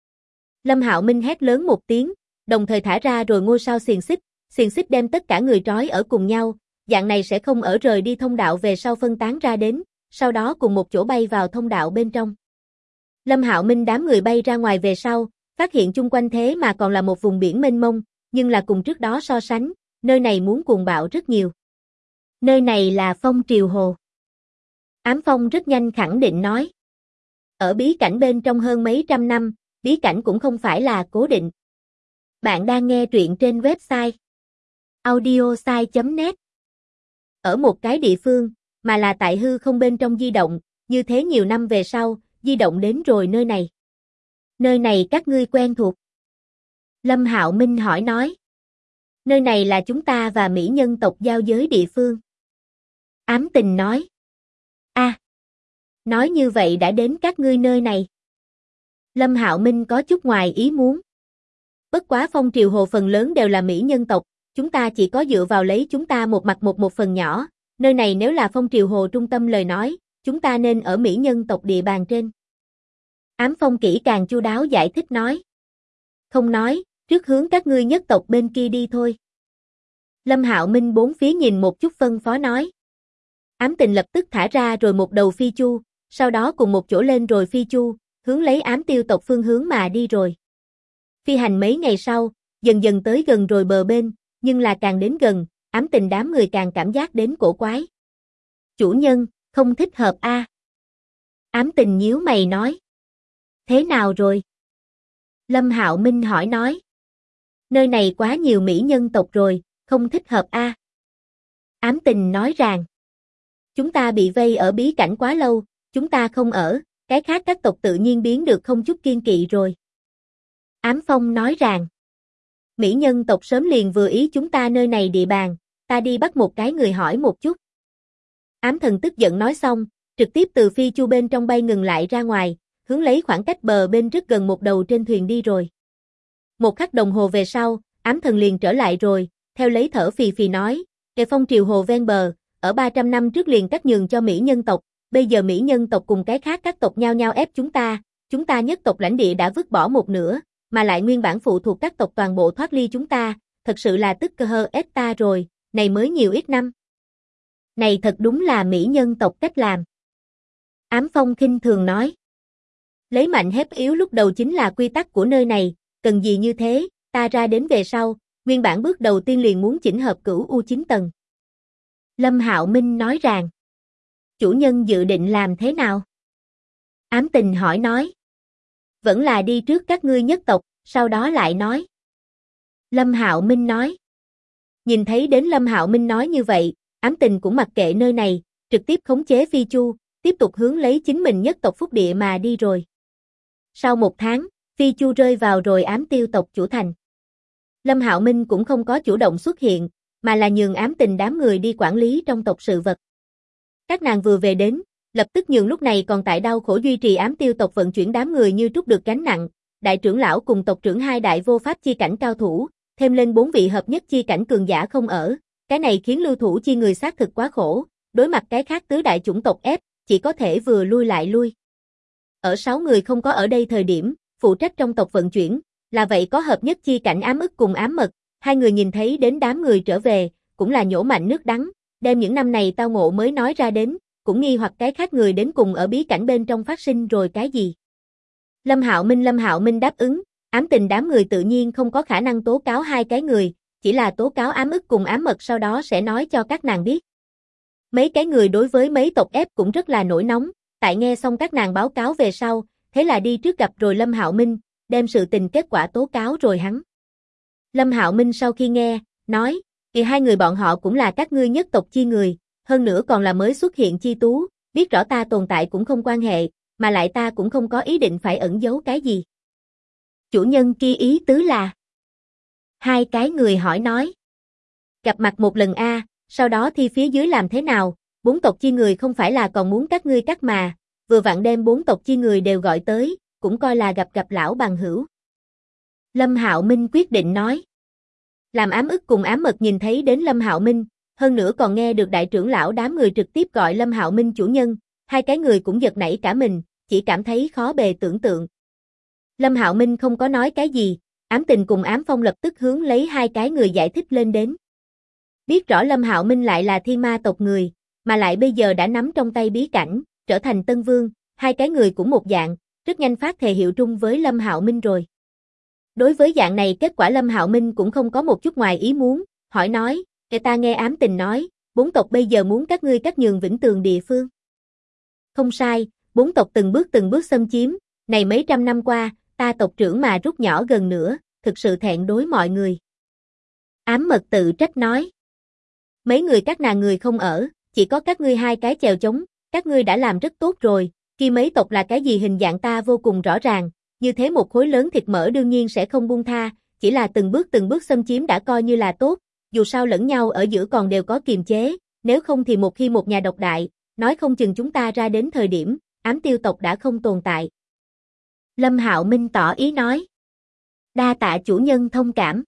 Lâm Hạo Minh hét lớn một tiếng, đồng thời thả ra rồi ngôi sao xiềng xích đem tất cả người trói ở cùng nhau, dạng này sẽ không ở rời đi thông đạo về sau phân tán ra đến, sau đó cùng một chỗ bay vào thông đạo bên trong. Lâm Hạo Minh đám người bay ra ngoài về sau, phát hiện chung quanh thế mà còn là một vùng biển mênh mông, nhưng là cùng trước đó so sánh, nơi này muốn cuồng bạo rất nhiều. Nơi này là Phong Triều Hồ. Ám Phong rất nhanh khẳng định nói. Ở bí cảnh bên trong hơn mấy trăm năm, bí cảnh cũng không phải là cố định. Bạn đang nghe truyện trên website audiosai.net. Ở một cái địa phương, mà là tại hư không bên trong di động, như thế nhiều năm về sau, di động đến rồi nơi này. Nơi này các ngươi quen thuộc. Lâm Hạo Minh hỏi nói. Nơi này là chúng ta và Mỹ nhân tộc giao giới địa phương. Ám Tình nói. Nói như vậy đã đến các ngươi nơi này. Lâm Hạo Minh có chút ngoài ý muốn. Bất quá Phong Triều Hồ phần lớn đều là Mỹ nhân tộc, chúng ta chỉ có dựa vào lấy chúng ta một mặt một phần nhỏ, nơi này nếu là Phong Triều Hồ trung tâm lời nói, chúng ta nên ở Mỹ nhân tộc địa bàn trên. Ám Phong kỹ càng chu đáo giải thích nói. Không nói, trước hướng các ngươi nhất tộc bên kia đi thôi. Lâm Hạo Minh bốn phía nhìn một chút phân phó nói. Ám Tình lập tức thả ra rồi một đầu phi chu, sau đó cùng một chỗ lên rồi phi chu, hướng lấy ám tiêu tộc phương hướng mà đi rồi. Phi hành mấy ngày sau, dần dần tới gần rồi bờ bên, nhưng là càng đến gần, Ám Tình đám người càng cảm giác đến cổ quái. Chủ nhân, không thích hợp a. Ám Tình nhíu mày nói. Thế nào rồi? Lâm Hạo Minh hỏi nói. Nơi này quá nhiều Mỹ nhân tộc rồi, không thích hợp a. Ám Tình nói rằng. Chúng ta bị vây ở bí cảnh quá lâu, chúng ta không ở, cái khác các tộc tự nhiên biến được không chút kiên kỵ rồi. Ám Phong nói rằng. Mỹ nhân tộc sớm liền vừa ý chúng ta nơi này địa bàn, ta đi bắt một cái người hỏi một chút. Ám Thần tức giận nói xong, trực tiếp từ phi chu bên trong bay ngừng lại ra ngoài, hướng lấy khoảng cách bờ bên rất gần một đầu trên thuyền đi rồi. Một khắc đồng hồ về sau, Ám Thần liền trở lại rồi, theo lấy thở phì phì nói, cái Phong Triều Hồ ven bờ, ở 300 năm trước liền cắt nhường cho Mỹ nhân tộc, bây giờ Mỹ nhân tộc cùng cái khác các tộc nhau nhau ép chúng ta nhất tộc lãnh địa đã vứt bỏ một nửa, mà lại nguyên bản phụ thuộc các tộc toàn bộ thoát ly chúng ta, thật sự là tức cơ hơ ép ta rồi, này mới nhiều ít năm. Này thật đúng là Mỹ nhân tộc cách làm. Ám Phong khinh thường nói. Lấy mạnh ép yếu lúc đầu chính là quy tắc của nơi này, cần gì như thế, ta ra đến về sau, nguyên bản bước đầu tiên liền muốn chỉnh hợp cửu U9 tầng. Lâm Hạo Minh nói rằng. Chủ nhân dự định làm thế nào? Ám Tình hỏi nói. Vẫn là đi trước các ngươi nhất tộc, sau đó lại nói. Lâm Hạo Minh nói. Nhìn thấy đến Lâm Hạo Minh nói như vậy, Ám Tình cũng mặc kệ nơi này, trực tiếp khống chế phi chu, tiếp tục hướng lấy chính mình nhất tộc phúc địa mà đi rồi. Sau một tháng, phi chu rơi vào rồi ám tiêu tộc chủ thành. Lâm Hạo Minh cũng không có chủ động xuất hiện, mà là nhường Ám Tình đám người đi quản lý trong tộc sự vật. Các nàng vừa về đến, lập tức nhường lúc này còn tại đau khổ duy trì ám tiêu tộc vận chuyển đám người như trút được gánh nặng, đại trưởng lão cùng tộc trưởng hai đại vô pháp chi cảnh cao thủ, thêm lên 4 vị hợp nhất chi cảnh cường giả không ở, cái này khiến lưu thủ chi người xác thực quá khổ, đối mặt cái khác tứ đại chủng tộc ép, chỉ có thể vừa lui lại lui. Ở 6 người không có ở đây thời điểm, phụ trách trong tộc vận chuyển, là vậy có hợp nhất chi cảnh ám ức cùng ám mật, hai người nhìn thấy đến đám người trở về, cũng là nhổ mạnh nước đắng, đem những năm này tao ngộ mới nói ra đến, cũng nghi hoặc cái khác người đến cùng ở bí cảnh bên trong phát sinh rồi cái gì. Lâm Hạo Minh đáp ứng, Ám Tình đám người tự nhiên không có khả năng tố cáo hai cái người, chỉ là tố cáo ám ức cùng ám mật sau đó sẽ nói cho các nàng biết. Mấy cái người đối với mấy tộc ép cũng rất là nổi nóng, tại nghe xong các nàng báo cáo về sau, thế là đi trước gặp rồi Lâm Hạo Minh, đem sự tình kết quả tố cáo rồi hắn. Lâm Hạo Minh sau khi nghe, nói, thì hai người bọn họ cũng là các ngươi nhất tộc chi người, hơn nữa còn là mới xuất hiện chi tú, biết rõ ta tồn tại cũng không quan hệ, mà lại ta cũng không có ý định phải ẩn giấu cái gì. Chủ nhân kia ý tứ là. Hai cái người hỏi nói. Gặp mặt một lần a, sau đó thì phía dưới làm thế nào, 4 tộc chi người không phải là còn muốn các ngươi cắt mà, vừa vặn đem 4 tộc chi người đều gọi tới, cũng coi là gặp lão bằng hữu. Lâm Hạo Minh quyết định nói. Làm ám ức cùng ám mật nhìn thấy đến Lâm Hạo Minh, hơn nữa còn nghe được đại trưởng lão đám người trực tiếp gọi Lâm Hạo Minh chủ nhân, hai cái người cũng giật nảy cả mình, chỉ cảm thấy khó bề tưởng tượng. Lâm Hạo Minh không có nói cái gì, Ám Tình cùng Ám Phong lập tức hướng lấy hai cái người giải thích lên đến. Biết rõ Lâm Hạo Minh lại là thiên ma tộc người, mà lại bây giờ đã nắm trong tay bí cảnh, trở thành Tân Vương, hai cái người cũng một dạng, rất nhanh phát thề hiệu trung với Lâm Hạo Minh rồi. Đối với dạng này kết quả Lâm Hạo Minh cũng không có một chút ngoài ý muốn, hỏi nói, ta nghe Ám Tình nói, 4 tộc bây giờ muốn các ngươi cắt nhường Vĩnh Tường địa phương. Không sai, 4 tộc từng bước xâm chiếm, này mấy trăm năm qua, ta tộc trưởng mà rút nhỏ gần nữa, thực sự thẹn đối mọi người. Ám Mật tự trách nói. Mấy người các nàng người không ở, chỉ có các ngươi hai cái chèo chống, các ngươi đã làm rất tốt rồi, khi mấy tộc là cái gì hình dạng ta vô cùng rõ ràng, như thế một khối lớn thịt mỡ đương nhiên sẽ không buông tha, chỉ là từng bước xâm chiếm đã coi như là tốt, dù sao lẫn nhau ở giữa còn đều có kiềm chế, nếu không thì một khi một nhà độc đại, nói không chừng chúng ta ra đến thời điểm, ám tiêu tộc đã không tồn tại. Lâm Hạo Minh tỏ ý nói. Đa tạ chủ nhân thông cảm.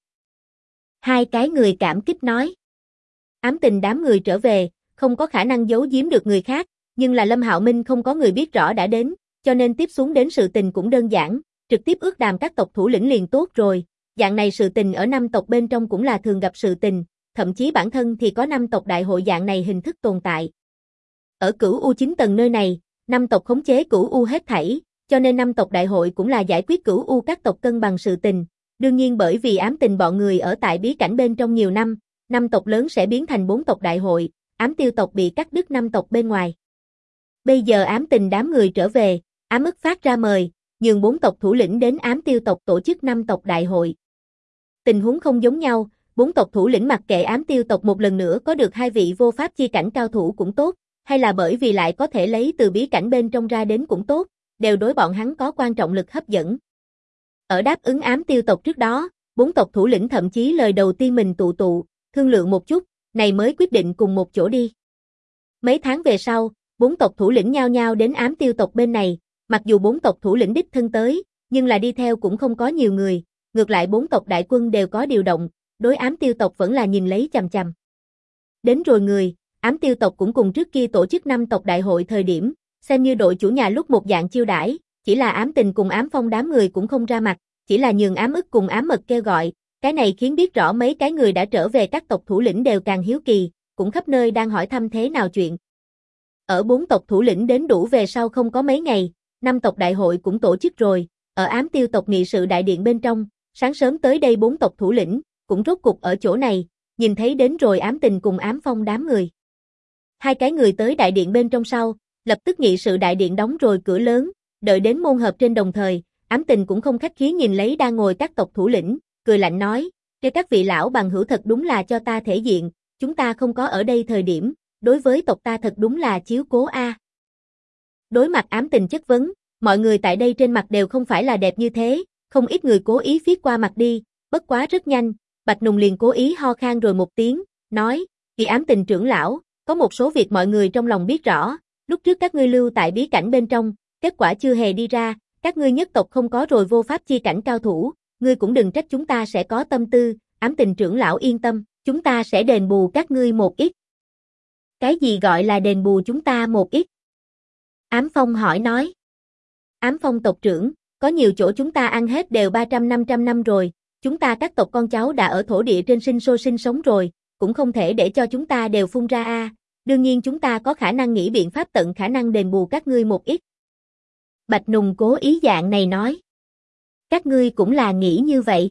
Hai cái người cảm kích nói. Ám tình đám người trở về, không có khả năng giấu giếm được người khác, nhưng là Lâm Hạo Minh không có người biết rõ đã đến, cho nên tiếp xuống đến sự tình cũng đơn giản, trực tiếp ước đàm các tộc thủ lĩnh liền tốt rồi. Dạng này sự tình ở năm tộc bên trong cũng là thường gặp sự tình, thậm chí bản thân thì có năm tộc đại hội dạng này hình thức tồn tại. Ở Cửu U 9 tầng nơi này, năm tộc khống chế Cửu U hết thảy, cho nên năm tộc đại hội cũng là giải quyết Cửu U các tộc cân bằng sự tình. Đương nhiên bởi vì ám tình bọn người ở tại bí cảnh bên trong nhiều năm, năm tộc lớn sẽ biến thành 4 tộc đại hội, ám tiêu tộc bị cắt đứt 5 tộc bên ngoài. Bây giờ ám tình đám người trở về, ám ức phát ra mời, nhường 4 tộc thủ lĩnh đến ám tiêu tộc tổ chức 5 tộc đại hội. Tình huống không giống nhau, 4 tộc thủ lĩnh mặc kệ ám tiêu tộc một lần nữa có được 2 vị vô pháp chi cảnh cao thủ cũng tốt, hay là bởi vì lại có thể lấy từ bí cảnh bên trong ra đến cũng tốt, đều đối bọn hắn có quan trọng lực hấp dẫn. Ở đáp ứng ám tiêu tộc trước đó, 4 tộc thủ lĩnh thậm chí lời đầu tiên mình tụ, thương lượng một chút, này mới quyết định cùng một chỗ đi. Mấy tháng về sau, 4 tộc thủ lĩnh nhao nhao đến ám tiêu tộc bên này, mặc dù 4 tộc thủ lĩnh đích thân tới, nhưng là đi theo cũng không có nhiều người, ngược lại 4 tộc đại quân đều có điều động, đối ám tiêu tộc vẫn là nhìn lấy chằm chằm. Đến rồi người, ám tiêu tộc cũng cùng trước kia tổ chức 5 tộc đại hội thời điểm, xem như đội chủ nhà lúc một dạng chiêu đãi, chỉ là ám tình cùng ám phong đám người cũng không ra mặt, chỉ là nhường ám ức cùng ám mật kêu gọi, cái này khiến biết rõ mấy cái người đã trở về các tộc thủ lĩnh đều càng hiếu kỳ, cũng khắp nơi đang hỏi thăm thế nào chuyện. Ở 4 tộc thủ lĩnh đến đủ về sau không có mấy ngày, 5 tộc đại hội cũng tổ chức rồi, ở ám tiêu tộc nghị sự đại điện bên trong, sáng sớm tới đây 4 tộc thủ lĩnh, cũng rốt cục ở chỗ này, nhìn thấy đến rồi ám tình cùng ám phong đám người. Hai cái người tới đại điện bên trong sau, lập tức nghị sự đại điện đóng rồi cửa lớn, đợi đến môn hợp trên đồng thời, ám tình cũng không khách khí nhìn lấy đang ngồi các tộc thủ lĩnh, cười lạnh nói, kêu các vị lão bằng hữu thật đúng là cho ta thể diện, chúng ta không có ở đây thời điểm, đối với tộc ta thật đúng là chiếu cố a. Đối mặt ám tình chất vấn, mọi người tại đây trên mặt đều không phải là đẹp như thế, không ít người cố ý viết qua mặt đi, bất quá rất nhanh, Bạch Nùng liền cố ý ho khan rồi một tiếng, nói, kỳ ám tình trưởng lão, có một số việc mọi người trong lòng biết rõ, lúc trước các ngươi lưu tại bí cảnh bên trong, kết quả chưa hề đi ra, các ngươi nhất tộc không có rồi vô pháp chi cảnh cao thủ, ngươi cũng đừng trách chúng ta sẽ có tâm tư, ám tình trưởng lão yên tâm, chúng ta sẽ đền bù các ngươi một ít. Cái gì gọi là đền bù chúng ta một ít? Ám Phong hỏi nói. Ám Phong tộc trưởng, có nhiều chỗ chúng ta ăn hết đều 300-500 năm rồi, chúng ta các tộc con cháu đã ở thổ địa trên sinh sôi sinh sống rồi, cũng không thể để cho chúng ta đều phun ra a. Đương nhiên chúng ta có khả năng nghĩ biện pháp tận khả năng đền bù các ngươi một ít. Bạch Nùng cố ý dạng này nói. Các ngươi cũng là nghĩ như vậy.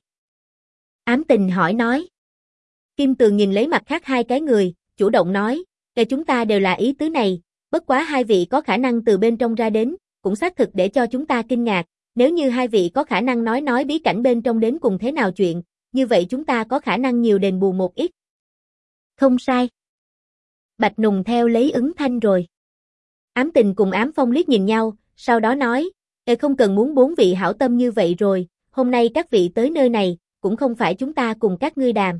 Ám Tình hỏi nói. Kim Tường nhìn lấy mặt khác hai cái người, chủ động nói, để chúng ta đều là ý tứ này, bất quá hai vị có khả năng từ bên trong ra đến, cũng xác thực để cho chúng ta kinh ngạc, nếu như hai vị có khả năng nói bí cảnh bên trong đến cùng thế nào chuyện, như vậy chúng ta có khả năng nhiều đền bù một ít. Không sai. Bạch Nùng theo lấy ứng thanh rồi. Ám Tình cùng Ám Phong liếc nhìn nhau, sau đó nói, không cần muốn 4 vị hảo tâm như vậy rồi, hôm nay các vị tới nơi này, cũng không phải chúng ta cùng các ngươi đàm.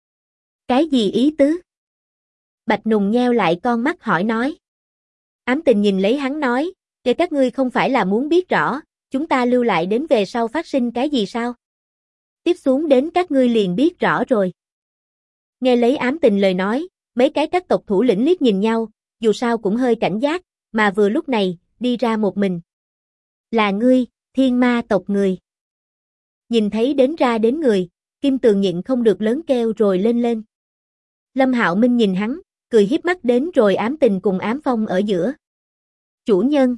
Cái gì ý tứ? Bạch Nùng nheo lại con mắt hỏi nói. Ám Tình nhìn lấy hắn nói, các ngươi không phải là muốn biết rõ, chúng ta lưu lại đến về sau phát sinh cái gì sao? Tiếp xuống đến các ngươi liền biết rõ rồi. Nghe lấy Ám Tình lời nói, mấy cái các tộc thủ lĩnh liếc nhìn nhau, dù sao cũng hơi cảnh giác, mà vừa lúc này, đi ra một mình. Là ngươi, thiên ma tộc người. Nhìn thấy đến ra đến người, Kim Tường nhịn không được lớn kêu rồi lên. Lâm Hạo Minh nhìn hắn, cười hiếp mắt đến rồi Ám Tình cùng Ám Phong ở giữa. Chủ nhân.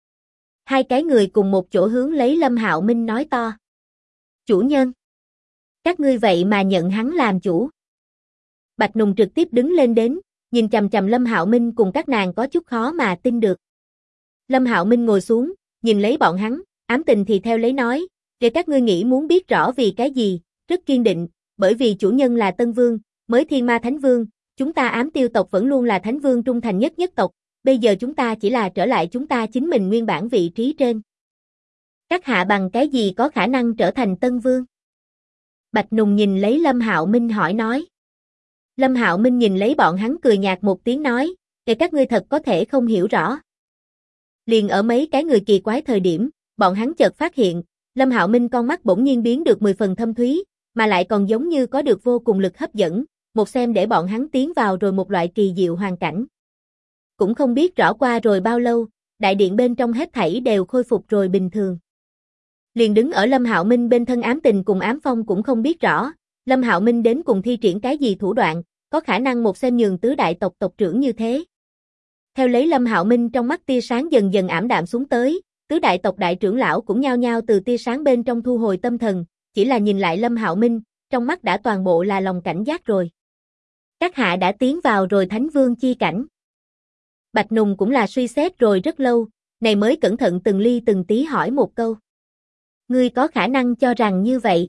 Hai cái người cùng một chỗ hướng lấy Lâm Hạo Minh nói to. Chủ nhân. Các ngươi vậy mà nhận hắn làm chủ. Bạch Nùng trực tiếp đứng lên đến, nhìn chằm chằm Lâm Hạo Minh cùng các nàng có chút khó mà tin được. Lâm Hạo Minh ngồi xuống, nhìn lấy bọn hắn, Ám Tình thì theo lấy nói, để các ngươi nghĩ muốn biết rõ vì cái gì, rất kiên định, bởi vì chủ nhân là Tân Vương, mới Thiên Ma Thánh Vương, chúng ta Ám Tiêu tộc vẫn luôn là Thánh Vương trung thành nhất tộc, bây giờ chúng ta chỉ là trở lại chúng ta chính mình nguyên bản vị trí trên. Các hạ bằng cái gì có khả năng trở thành Tân Vương? Bạch Nùng nhìn lấy Lâm Hạo Minh hỏi nói. Lâm Hạo Minh nhìn lấy bọn hắn cười nhạt một tiếng nói, để các ngươi thật có thể không hiểu rõ. Liền ở mấy cái người kỳ quái thời điểm, bọn hắn chợt phát hiện, Lâm Hạo Minh con mắt bỗng nhiên biến được 10 phần thâm thúy, mà lại còn giống như có được vô cùng lực hấp dẫn, một xem để bọn hắn tiến vào rồi một loại kỳ diệu hoàn cảnh. Cũng không biết rõ qua rồi bao lâu, đại điện bên trong hết thảy đều khôi phục rồi bình thường. Liền đứng ở Lâm Hạo Minh bên thân Ám Tình cùng Ám Phong cũng không biết rõ, Lâm Hạo Minh đến cùng thi triển cái gì thủ đoạn, có khả năng một xem nhường tứ đại tộc tộc trưởng như thế. Theo lấy Lâm Hạo Minh trong mắt tia sáng dần dần ảm đạm xuống tới, tứ đại tộc đại trưởng lão cũng nhao nhao từ tia sáng bên trong thu hồi tâm thần, chỉ là nhìn lại Lâm Hạo Minh, trong mắt đã toàn bộ là lòng cảnh giác rồi. Các hạ đã tiến vào rồi Thánh Vương chi cảnh. Bạch Nùng cũng là suy xét rồi rất lâu, này mới cẩn thận từng ly từng tí hỏi một câu. Ngươi có khả năng cho rằng như vậy?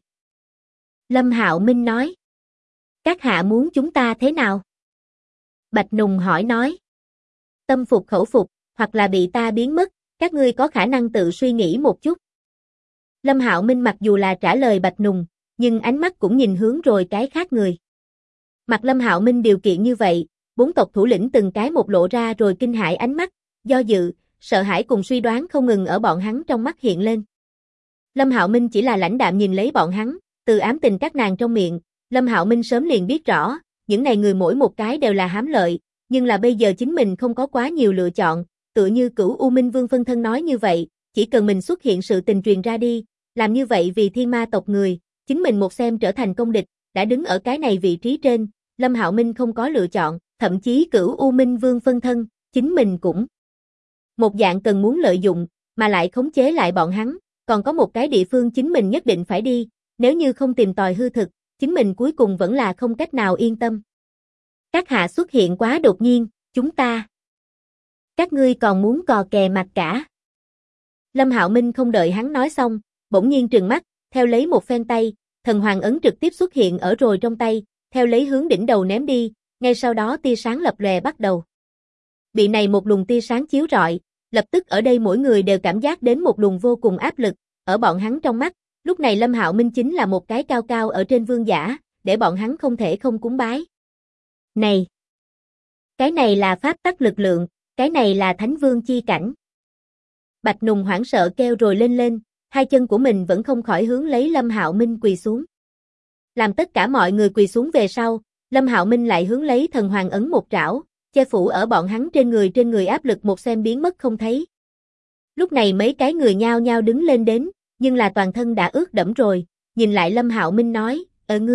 Lâm Hạo Minh nói. Các hạ muốn chúng ta thế nào? Bạch Nùng hỏi nói. Tâm phục khẩu phục, hoặc là bị ta biến mất, các ngươi có khả năng tự suy nghĩ một chút. Lâm Hạo Minh mặc dù là trả lời Bạch Nùng, nhưng ánh mắt cũng nhìn hướng rồi cái khác người. Mặt Lâm Hạo Minh điều kiện như vậy, bốn tộc thủ lĩnh từng cái một lộ ra rồi kinh hãi ánh mắt, do dự, sợ hãi cùng suy đoán không ngừng ở bọn hắn trong mắt hiện lên. Lâm Hạo Minh chỉ là lãnh đạm nhìn lấy bọn hắn, từ Ám Tình các nàng trong miệng, Lâm Hạo Minh sớm liền biết rõ, những này người mỗi một cái đều là hám lợi, nhưng là bây giờ chính mình không có quá nhiều lựa chọn, tựa như Cửu U Minh Vương phân thân nói như vậy, chỉ cần mình xuất hiện sự tình truyền ra đi, làm như vậy vì thiên ma tộc người, chính mình một xem trở thành công địch, đã đứng ở cái này vị trí trên, Lâm Hạo Minh không có lựa chọn, thậm chí Cửu U Minh Vương phân thân, chính mình cũng một dạng cần muốn lợi dụng, mà lại khống chế lại bọn hắn, còn có một cái địa phương chính mình nhất định phải đi, nếu như không tìm tòi hư thực, chính mình cuối cùng vẫn là không cách nào yên tâm. Các hạ xuất hiện quá đột nhiên, các ngươi còn muốn cò kè mặt cả. Lâm Hạo Minh không đợi hắn nói xong, bỗng nhiên trừng mắt, theo lấy một phen tay, thần hoàng ấn trực tiếp xuất hiện ở rồi trong tay, theo lấy hướng đỉnh đầu ném đi, ngay sau đó tia sáng lập lòe bắt đầu. Bị này một luồng tia sáng chiếu rọi, lập tức ở đây mỗi người đều cảm giác đến một luồng vô cùng áp lực, ở bọn hắn trong mắt, lúc này Lâm Hạo Minh chính là một cái cao cao ở trên vương giả, để bọn hắn không thể không cúng bái. Này! Cái này là pháp tắc lực lượng, cái này là Thánh Vương chi cảnh. Bạch Nùng hoảng sợ kêu rồi lên, hai chân của mình vẫn không khỏi hướng lấy Lâm Hạo Minh quỳ xuống. Làm tất cả mọi người quỳ xuống về sau, Lâm Hạo Minh lại hướng lấy thần hoàng ấn một trảo, che phủ ở bọn hắn trên người áp lực một xem biến mất không thấy. Lúc này mấy cái người nhao nhao đứng lên đến, nhưng là toàn thân đã ướt đẫm rồi, nhìn lại Lâm Hạo Minh nói,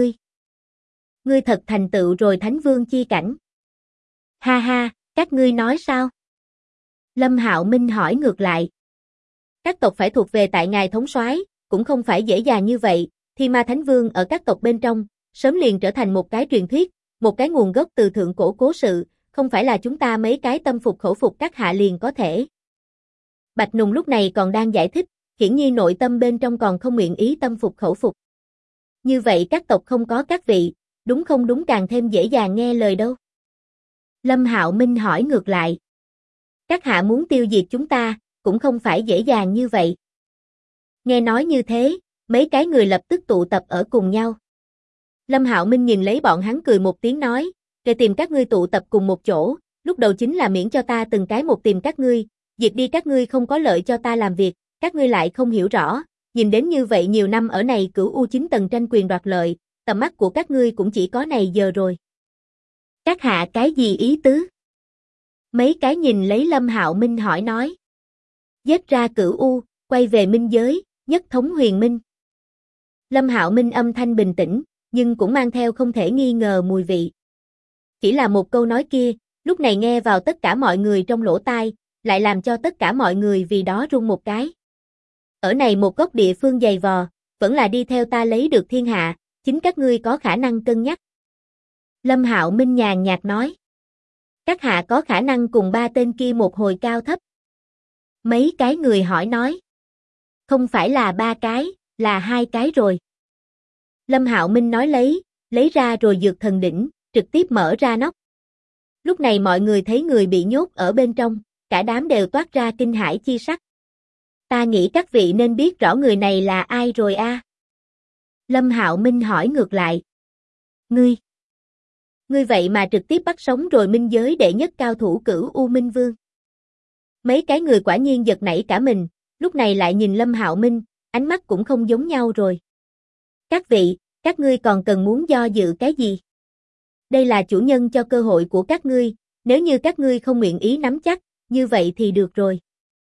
ngươi thật thành tựu rồi Thánh Vương chi cảnh. Ha ha, các ngươi nói sao? Lâm Hạo Minh hỏi ngược lại. Các tộc phải thuộc về tại ngài thống soái, cũng không phải dễ dàng như vậy, Thi Ma Thánh Vương ở các tộc bên trong, sớm liền trở thành một cái truyền thuyết, một cái nguồn gốc từ thượng cổ cố sự, không phải là chúng ta mấy cái tâm phục khẩu phục các hạ liền có thể. Bạch Nùng lúc này còn đang giải thích, hiển nhiên nội tâm bên trong còn không nguyện ý tâm phục khẩu phục. Như vậy các tộc không có các vị, đúng không đúng càng thêm dễ dàng nghe lời đâu. Lâm Hạo Minh hỏi ngược lại. Các hạ muốn tiêu diệt chúng ta, cũng không phải dễ dàng như vậy. Nghe nói như thế, mấy cái người lập tức tụ tập ở cùng nhau. Lâm Hạo Minh nhìn lấy bọn hắn cười một tiếng nói, để tìm các ngươi tụ tập cùng một chỗ, lúc đầu chính là miễn cho ta từng cái một tìm các ngươi, diệt đi các ngươi không có lợi cho ta làm việc, các ngươi lại không hiểu rõ, nhìn đến như vậy nhiều năm ở này Cửu U9 tầng tranh quyền đoạt lợi, tầm mắt của các ngươi cũng chỉ có này giờ rồi. Các hạ cái gì ý tứ? Mấy cái nhìn lấy Lâm Hạo Minh hỏi nói. Giết ra Cửu U, quay về minh giới, nhất thống huyền minh. Lâm Hạo Minh âm thanh bình tĩnh, nhưng cũng mang theo không thể nghi ngờ mùi vị. Chỉ là một câu nói kia, lúc này nghe vào tất cả mọi người trong lỗ tai, lại làm cho tất cả mọi người vì đó run một cái. Ở này một góc địa phương dày vò, vẫn là đi theo ta lấy được thiên hạ, chính các ngươi có khả năng cân nhắc. Lâm Hạo Minh nhàn nhạt nói. Các hạ có khả năng cùng ba tên kia một hồi cao thấp. Mấy cái người hỏi nói. Không phải là ba cái, là hai cái rồi. Lâm Hạo Minh nói lấy ra rồi dược thần đỉnh, trực tiếp mở ra nóc. Lúc này mọi người thấy người bị nhốt ở bên trong, cả đám đều toát ra kinh hãi chi sắc. Ta nghĩ các vị nên biết rõ người này là ai rồi a. Lâm Hạo Minh hỏi ngược lại. Ngươi vậy mà trực tiếp bắt sống rồi minh giới đệ nhất cao thủ Cửu U Minh Vương. Mấy cái người quả nhiên giật nảy cả mình, lúc này lại nhìn Lâm Hạo Minh, ánh mắt cũng không giống nhau rồi. Các vị, các ngươi còn cần muốn do dự cái gì? Đây là chủ nhân cho cơ hội của các ngươi, nếu như các ngươi không nguyện ý nắm chắc, như vậy thì được rồi.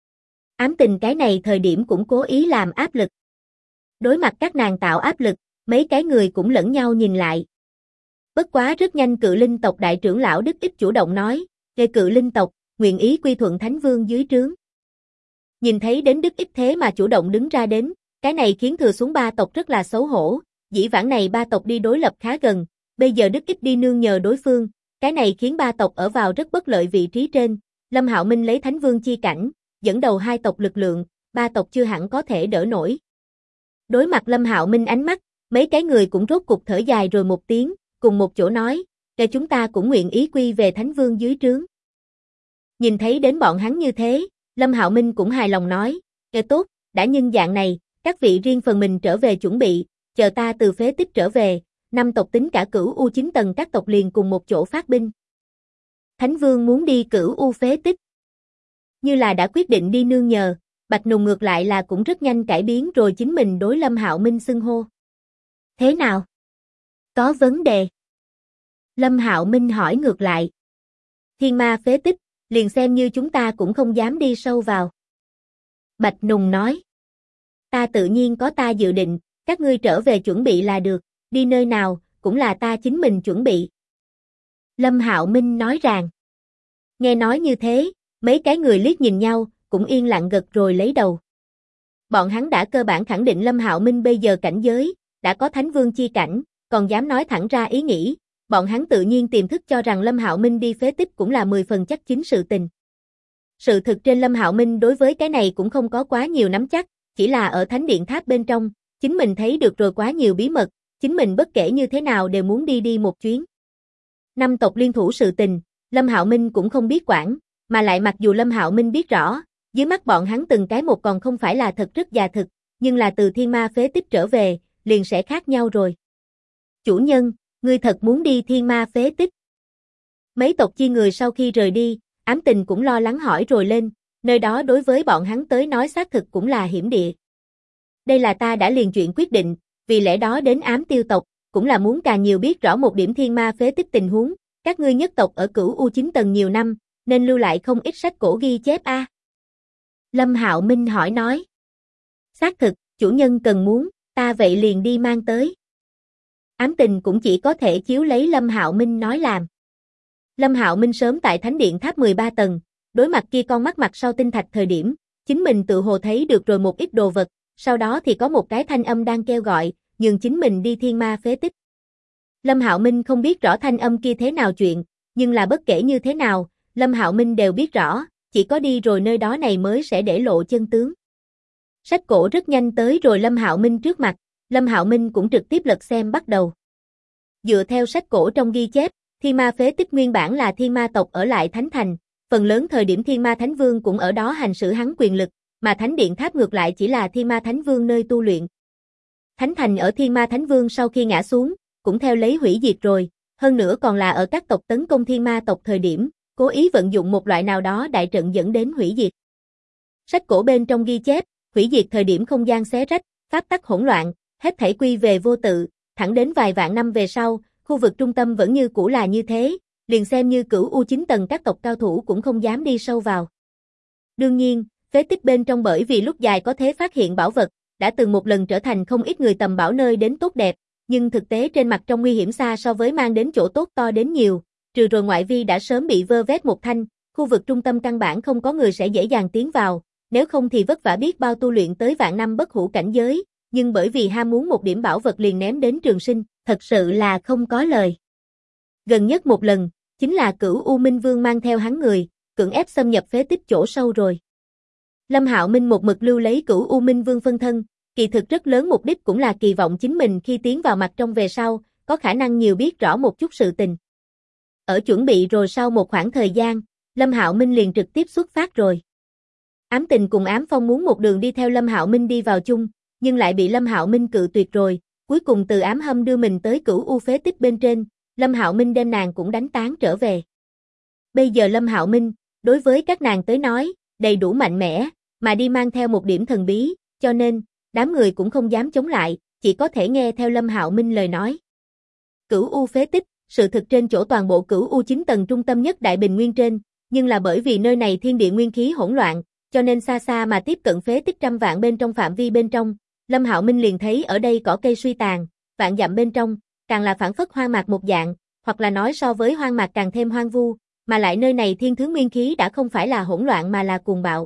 Ám Tình cái này thời điểm cũng cố ý làm áp lực. Đối mặt các nàng tạo áp lực, mấy cái người cũng lẫn nhau nhìn lại. Bất quá rất nhanh Cự Linh tộc đại trưởng lão Đức Ích chủ động nói, "Về Cự Linh tộc, nguyện ý quy thuận Thánh Vương dưới trướng." Nhìn thấy đến Đức Ích thế mà chủ động đứng ra đến, cái này khiến thừa xuống ba tộc rất là xấu hổ, dĩ vãng này ba tộc đi đối lập khá gần, bây giờ Đức Ích đi nương nhờ đối phương, cái này khiến ba tộc ở vào rất bất lợi vị trí trên, Lâm Hạo Minh lấy Thánh Vương chi cảnh, dẫn đầu hai tộc lực lượng, ba tộc chưa hẳn có thể đỡ nổi. Đối mặt Lâm Hạo Minh ánh mắt, mấy cái người cũng rốt cục thở dài rồi một tiếng, cùng một chỗ nói, "Để chúng ta cũng nguyện ý quy về Thánh Vương dưới trướng." Nhìn thấy đến bọn hắn như thế, Lâm Hạo Minh cũng hài lòng nói, "Kệ tốt, đã nhân dạng này, các vị riêng phần mình trở về chuẩn bị, chờ ta từ phế tích trở về, năm tộc tính cả Cửu U 9 tầng các tộc liền cùng một chỗ phát binh." Thánh Vương muốn đi Cửu U phế tích. Như là đã quyết định đi nương nhờ, Bạch Nùng ngược lại là cũng rất nhanh cải biến rồi chính mình đối Lâm Hạo Minh xưng hô. "Thế nào? Có vấn đề?" Lâm Hạo Minh hỏi ngược lại. "Thiên ma phế tích, liền xem như chúng ta cũng không dám đi sâu vào." Bạch Nùng nói. "Ta tự nhiên có ta dự định, các ngươi trở về chuẩn bị là được, đi nơi nào, cũng là ta chính mình chuẩn bị." Lâm Hạo Minh nói rằng. Nghe nói như thế, mấy cái người liếc nhìn nhau, cũng yên lặng gật rồi lấy đầu. Bọn hắn đã cơ bản khẳng định Lâm Hạo Minh bây giờ cảnh giới, đã có Thánh Vương chi cảnh, còn dám nói thẳng ra ý nghĩ, bọn hắn tự nhiên tiềm thức cho rằng Lâm Hạo Minh đi phế tích cũng là 10 phần chắc chính sự tình. Sự thực trên Lâm Hạo Minh đối với cái này cũng không có quá nhiều nắm chắc, chỉ là ở Thánh Điện Tháp bên trong, chính mình thấy được rồi quá nhiều bí mật, chính mình bất kể như thế nào đều muốn đi một chuyến. Năm tộc liên thủ sự tình, Lâm Hạo Minh cũng không biết quản, mà lại mặc dù Lâm Hạo Minh biết rõ, dưới mắt bọn hắn từng cái một còn không phải là thật rất già thực, nhưng là từ thiên ma phế tích trở về, liền sẽ khác nhau rồi. "Chủ nhân, ngươi thật muốn đi thiên ma phế tích?" Mấy tộc chi người sau khi rời đi, Ám Tình cũng lo lắng hỏi rồi lên, nơi đó đối với bọn hắn tới nói xác thực cũng là hiểm địa. "Đây là ta đã liền chuyện quyết định, vì lẽ đó đến Ám Tiêu tộc, cũng là muốn càng nhiều biết rõ một điểm thiên ma phế tích tình huống, các ngươi nhất tộc ở Cửu U 9 tầng nhiều năm, nên lưu lại không ít sách cổ ghi chép a." Lâm Hạo Minh hỏi nói. "Xác thực, chủ nhân cần muốn, ta vậy liền đi mang tới." Ám Tình cũng chỉ có thể chiếu lấy Lâm Hạo Minh nói làm. Lâm Hạo Minh sớm tại Thánh Điện Tháp 13 tầng, đối mặt kia con mắt mặt sau tinh thạch thời điểm, chính mình tự hồ thấy được rồi một ít đồ vật, sau đó thì có một cái thanh âm đang kêu gọi, nhường chính mình đi thiên ma phế tích. Lâm Hạo Minh không biết rõ thanh âm kia thế nào chuyện, nhưng là bất kể như thế nào, Lâm Hạo Minh đều biết rõ, chỉ có đi rồi nơi đó này mới sẽ để lộ chân tướng. Sách cổ rất nhanh tới rồi Lâm Hạo Minh trước mặt, Lâm Hạo Minh cũng trực tiếp lật xem bắt đầu. Dựa theo sách cổ trong ghi chép, thiên ma phế tích nguyên bản là thiên ma tộc ở lại Thánh Thành, phần lớn thời điểm thiên ma Thánh Vương cũng ở đó hành xử hắn quyền lực, mà Thánh Điện Tháp ngược lại chỉ là thiên ma Thánh Vương nơi tu luyện. Thánh Thành ở thiên ma Thánh Vương sau khi ngã xuống, cũng theo lấy hủy diệt rồi, hơn nữa còn là ở các tộc tấn công thiên ma tộc thời điểm, cố ý vận dụng một loại nào đó đại trận dẫn đến hủy diệt. Sách cổ bên trong ghi chép, hủy diệt thời điểm không gian xé rách, pháp tắc hỗn loạn, hết thảy quy về vô tự, thẳng đến vài vạn năm về sau, khu vực trung tâm vẫn như cũ là như thế, liền xem như Cửu U 9 tầng các tộc cao thủ cũng không dám đi sâu vào. Đương nhiên, phế tích bên trong bởi vì lúc dài có thể phát hiện bảo vật, đã từng một lần trở thành không ít người tầm bảo nơi đến tốt đẹp, nhưng thực tế trên mặt trong nguy hiểm xa so với mang đến chỗ tốt to đến nhiều, trừ rồi ngoại vi đã sớm bị vơ vét một thanh, khu vực trung tâm căn bản không có người sẽ dễ dàng tiến vào, nếu không thì vất vả biết bao tu luyện tới vạn năm bất hủ cảnh giới, nhưng bởi vì ham muốn một điểm bảo vật liền ném đến trường sinh, thật sự là không có lời. Gần nhất một lần, chính là Cửu U Minh Vương mang theo hắn người, cưỡng ép xâm nhập phế tích chỗ sâu rồi. Lâm Hạo Minh một mực lưu lấy Cửu U Minh Vương phân thân, kỳ thực rất lớn mục đích cũng là kỳ vọng chính mình khi tiến vào mặt trong về sau, có khả năng nhiều biết rõ một chút sự tình. Ở chuẩn bị rồi sau một khoảng thời gian, Lâm Hạo Minh liền trực tiếp xuất phát rồi. Ám Tình cùng Ám Phong muốn một đường đi theo Lâm Hạo Minh đi vào chung, nhưng lại bị Lâm Hạo Minh cự tuyệt rồi, cuối cùng từ ám hâm đưa mình tới Cửu U phế tích bên trên, Lâm Hạo Minh đem nàng cũng đánh tán trở về. Bây giờ Lâm Hạo Minh, đối với các nàng tới nói, đầy đủ mạnh mẽ, mà đi mang theo một điểm thần bí, cho nên, đám người cũng không dám chống lại, chỉ có thể nghe theo Lâm Hạo Minh lời nói. Cửu U phế tích, sự thực trên chỗ toàn bộ Cửu U 9 tầng trung tâm nhất Đại Bình Nguyên trên, nhưng là bởi vì nơi này thiên địa nguyên khí hỗn loạn, cho nên xa xa mà tiếp cận phế tích trăm vạn bên trong phạm vi bên trong, Lâm Hạo Minh liền thấy ở đây cỏ cây suy tàn, vạn dặm bên trong, càng là phản phất hoang mạc một dạng, hoặc là nói so với hoang mạc càng thêm hoang vu, mà lại nơi này thiên thứ nguyên khí đã không phải là hỗn loạn mà là cuồng bạo.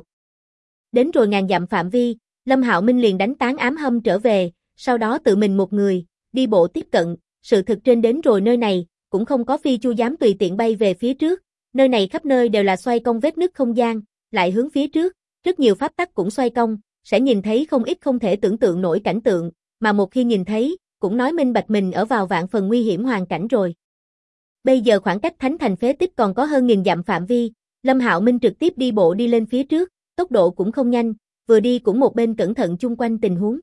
Đến rồi ngàn dặm phạm vi, Lâm Hạo Minh liền đánh tán ám hâm trở về, sau đó tự mình một người, đi bộ tiếp cận, sự thực trên đến rồi nơi này, cũng không có phi chu dám tùy tiện bay về phía trước, nơi này khắp nơi đều là xoay cong vết nứt không gian, lại hướng phía trước, rất nhiều pháp tắc cũng xoay cong, sẽ nhìn thấy không ít không thể tưởng tượng nổi cảnh tượng, mà một khi nhìn thấy, cũng nói minh bạch mình ở vào vạn phần nguy hiểm hoàn cảnh rồi. Bây giờ khoảng cách Thánh Thành phế tích còn có hơn 1000 dặm phạm vi, Lâm Hạo Minh trực tiếp đi bộ đi lên phía trước, tốc độ cũng không nhanh, vừa đi cũng một bên cẩn thận chung quanh tình huống.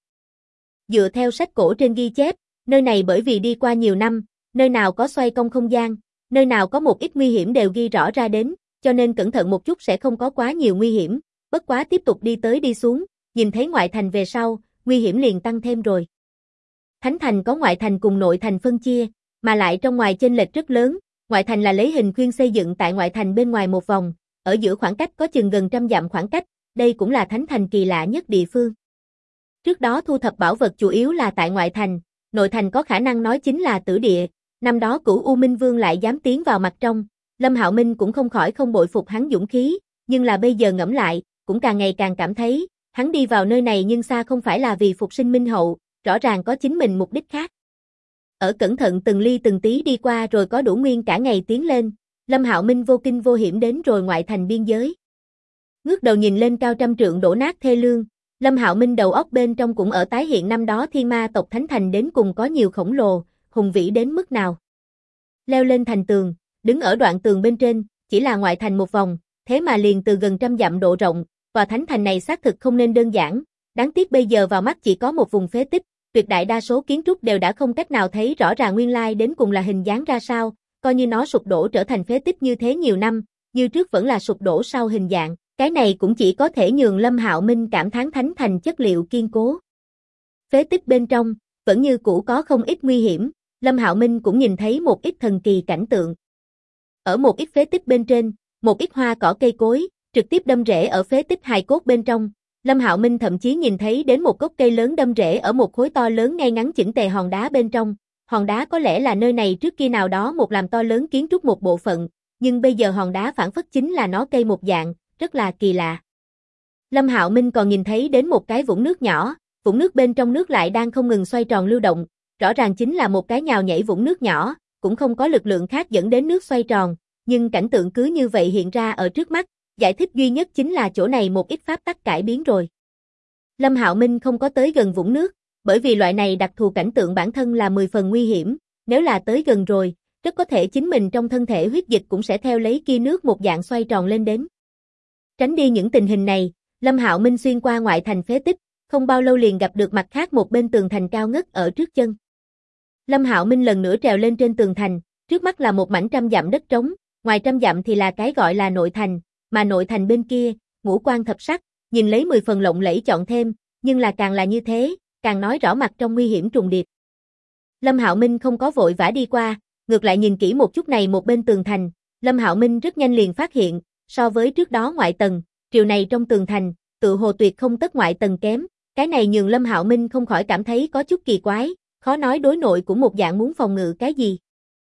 Dựa theo sách cổ trên ghi chép, nơi này bởi vì đi qua nhiều năm, nơi nào có xoay cong không gian, nơi nào có một ít nguy hiểm đều ghi rõ ra đến, cho nên cẩn thận một chút sẽ không có quá nhiều nguy hiểm, bất quá tiếp tục đi tới đi xuống, nhìn thấy ngoại thành về sau, nguy hiểm liền tăng thêm rồi. Thánh thành có ngoại thành cùng nội thành phân chia, mà lại trong ngoài chênh lệch rất lớn, ngoại thành là lấy hình khuyên xây dựng tại ngoại thành bên ngoài một vòng, ở giữa khoảng cách có chừng gần 100 dặm khoảng cách, đây cũng là thánh thành kỳ lạ nhất địa phương. Trước đó thu thập bảo vật chủ yếu là tại ngoại thành, nội thành có khả năng nói chính là tử địa, năm đó Cửu U Minh Vương lại dám tiến vào mặt trong, Lâm Hạo Minh cũng không khỏi không bội phục hắn dũng khí, nhưng là bây giờ ngẫm lại, cũng càng ngày càng cảm thấy, hắn đi vào nơi này nhưng xa không phải là vì phục sinh Minh Hậu, rõ ràng có chính mình mục đích khác. Ở cẩn thận từng ly từng tí đi qua rồi có đủ nguyên cả ngày tiến lên, Lâm Hạo Minh vô kinh vô hiểm đến rồi ngoại thành biên giới. Ngước đầu nhìn lên cao 100 trượng đổ nát thê lương, Lâm Hạo Minh đầu óc bên trong cũng ở tái hiện năm đó Thiên Ma tộc Thánh Thành đến cùng có nhiều khổng lồ, hùng vĩ đến mức nào. Leo lên thành tường, đứng ở đoạn tường bên trên, chỉ là ngoại thành một vòng, thế mà liền từ gần 100 dặm độ rộng, tòa Thánh Thành này xác thực không nên đơn giản, đáng tiếc bây giờ vào mắt chỉ có một vùng phế tích, tuyệt đại đa số kiến trúc đều đã không cách nào thấy rõ ràng nguyên lai đến cùng là hình dáng ra sao, coi như nó sụp đổ trở thành phế tích như thế nhiều năm, như trước vẫn là sụp đổ sau hình dạng, cái này cũng chỉ có thể nhường Lâm Hạo Minh cảm thán Thánh Thành chất liệu kiên cố. Phế tích bên trong, vẫn như cũ có không ít nguy hiểm, Lâm Hạo Minh cũng nhìn thấy một ít thần kỳ cảnh tượng. Ở một ít phế tích bên trên, một ít hoa cỏ cây cối, trực tiếp đâm rễ ở phế tích hài cốt bên trong, Lâm Hạo Minh thậm chí nhìn thấy đến một gốc cây lớn đâm rễ ở một khối to lớn ngay ngắn chỉnh tề hòn đá bên trong, hòn đá có lẽ là nơi này trước kia nào đó một làm to lớn kiến trúc một bộ phận, nhưng bây giờ hòn đá phản phất chính là nó cây một dạng, rất là kỳ lạ. Lâm Hạo Minh còn nhìn thấy đến một cái vũng nước nhỏ, vũng nước bên trong nước lại đang không ngừng xoay tròn lưu động, rõ ràng chính là một cái nhào nhảy vũng nước nhỏ, cũng không có lực lượng khác dẫn đến nước xoay tròn, nhưng cảnh tượng cứ như vậy hiện ra ở trước mắt, giải thích duy nhất chính là chỗ này một ít pháp tắc cải biến rồi. Lâm Hạo Minh không có tới gần vũng nước, bởi vì loại này đặc thù cảnh tượng bản thân là 10 phần nguy hiểm, nếu là tới gần rồi, rất có thể chính mình trong thân thể huyết dịch cũng sẽ theo lấy kia nước một dạng xoay tròn lên đến. Tránh đi những tình hình này, Lâm Hạo Minh xuyên qua ngoại thành phế tích, không bao lâu liền gặp được mặt khác một bên tường thành cao ngất ở trước chân. Lâm Hạo Minh lần nữa trèo lên trên tường thành, trước mắt là một mảnh 100 dặm đất trống, ngoài 100 dặm thì là cái gọi là nội thành, mà nội thành bên kia, ngũ quan thập sắc, nhìn lấy 10 phần lộng lẫy chọn thêm, nhưng là càng là như thế, càng nói rõ mặt trong nguy hiểm trùng điệp. Lâm Hạo Minh không có vội vã đi qua, ngược lại nhìn kỹ một chút này một bên tường thành, Lâm Hạo Minh rất nhanh liền phát hiện, so với trước đó ngoại tầng, triều này trong tường thành, tự hồ tuyệt không tất ngoại tầng kém, cái này nhường Lâm Hạo Minh không khỏi cảm thấy có chút kỳ quái, khó nói đối nội của một dạng muốn phòng ngự cái gì.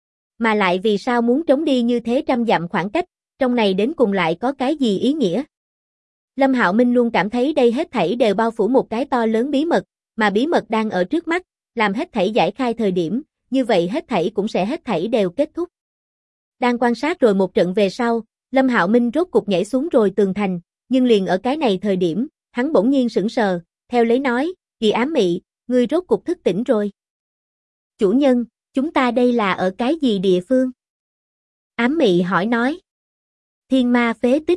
Mà lại vì sao muốn trống đi như thế 100 dặm khoảng cách, trong này đến cùng lại có cái gì ý nghĩa? Lâm Hạo Minh luôn cảm thấy đây hết thảy đều bao phủ một cái to lớn bí mật, mà bí mật đang ở trước mắt, làm hết thảy giải khai thời điểm, như vậy hết thảy cũng sẽ hết thảy đều kết thúc. Đang quan sát rồi một trận về sau, Lâm Hạo Minh rốt cục nhảy xuống rồi tường thành, nhưng liền ở cái này thời điểm, hắn bỗng nhiên sững sờ, theo lấy nói, Kỳ Ám Mị, ngươi rốt cục thức tỉnh rồi. Chủ nhân, chúng ta đây là ở cái gì địa phương? Ám Mị hỏi nói. Thiên Ma phế tích.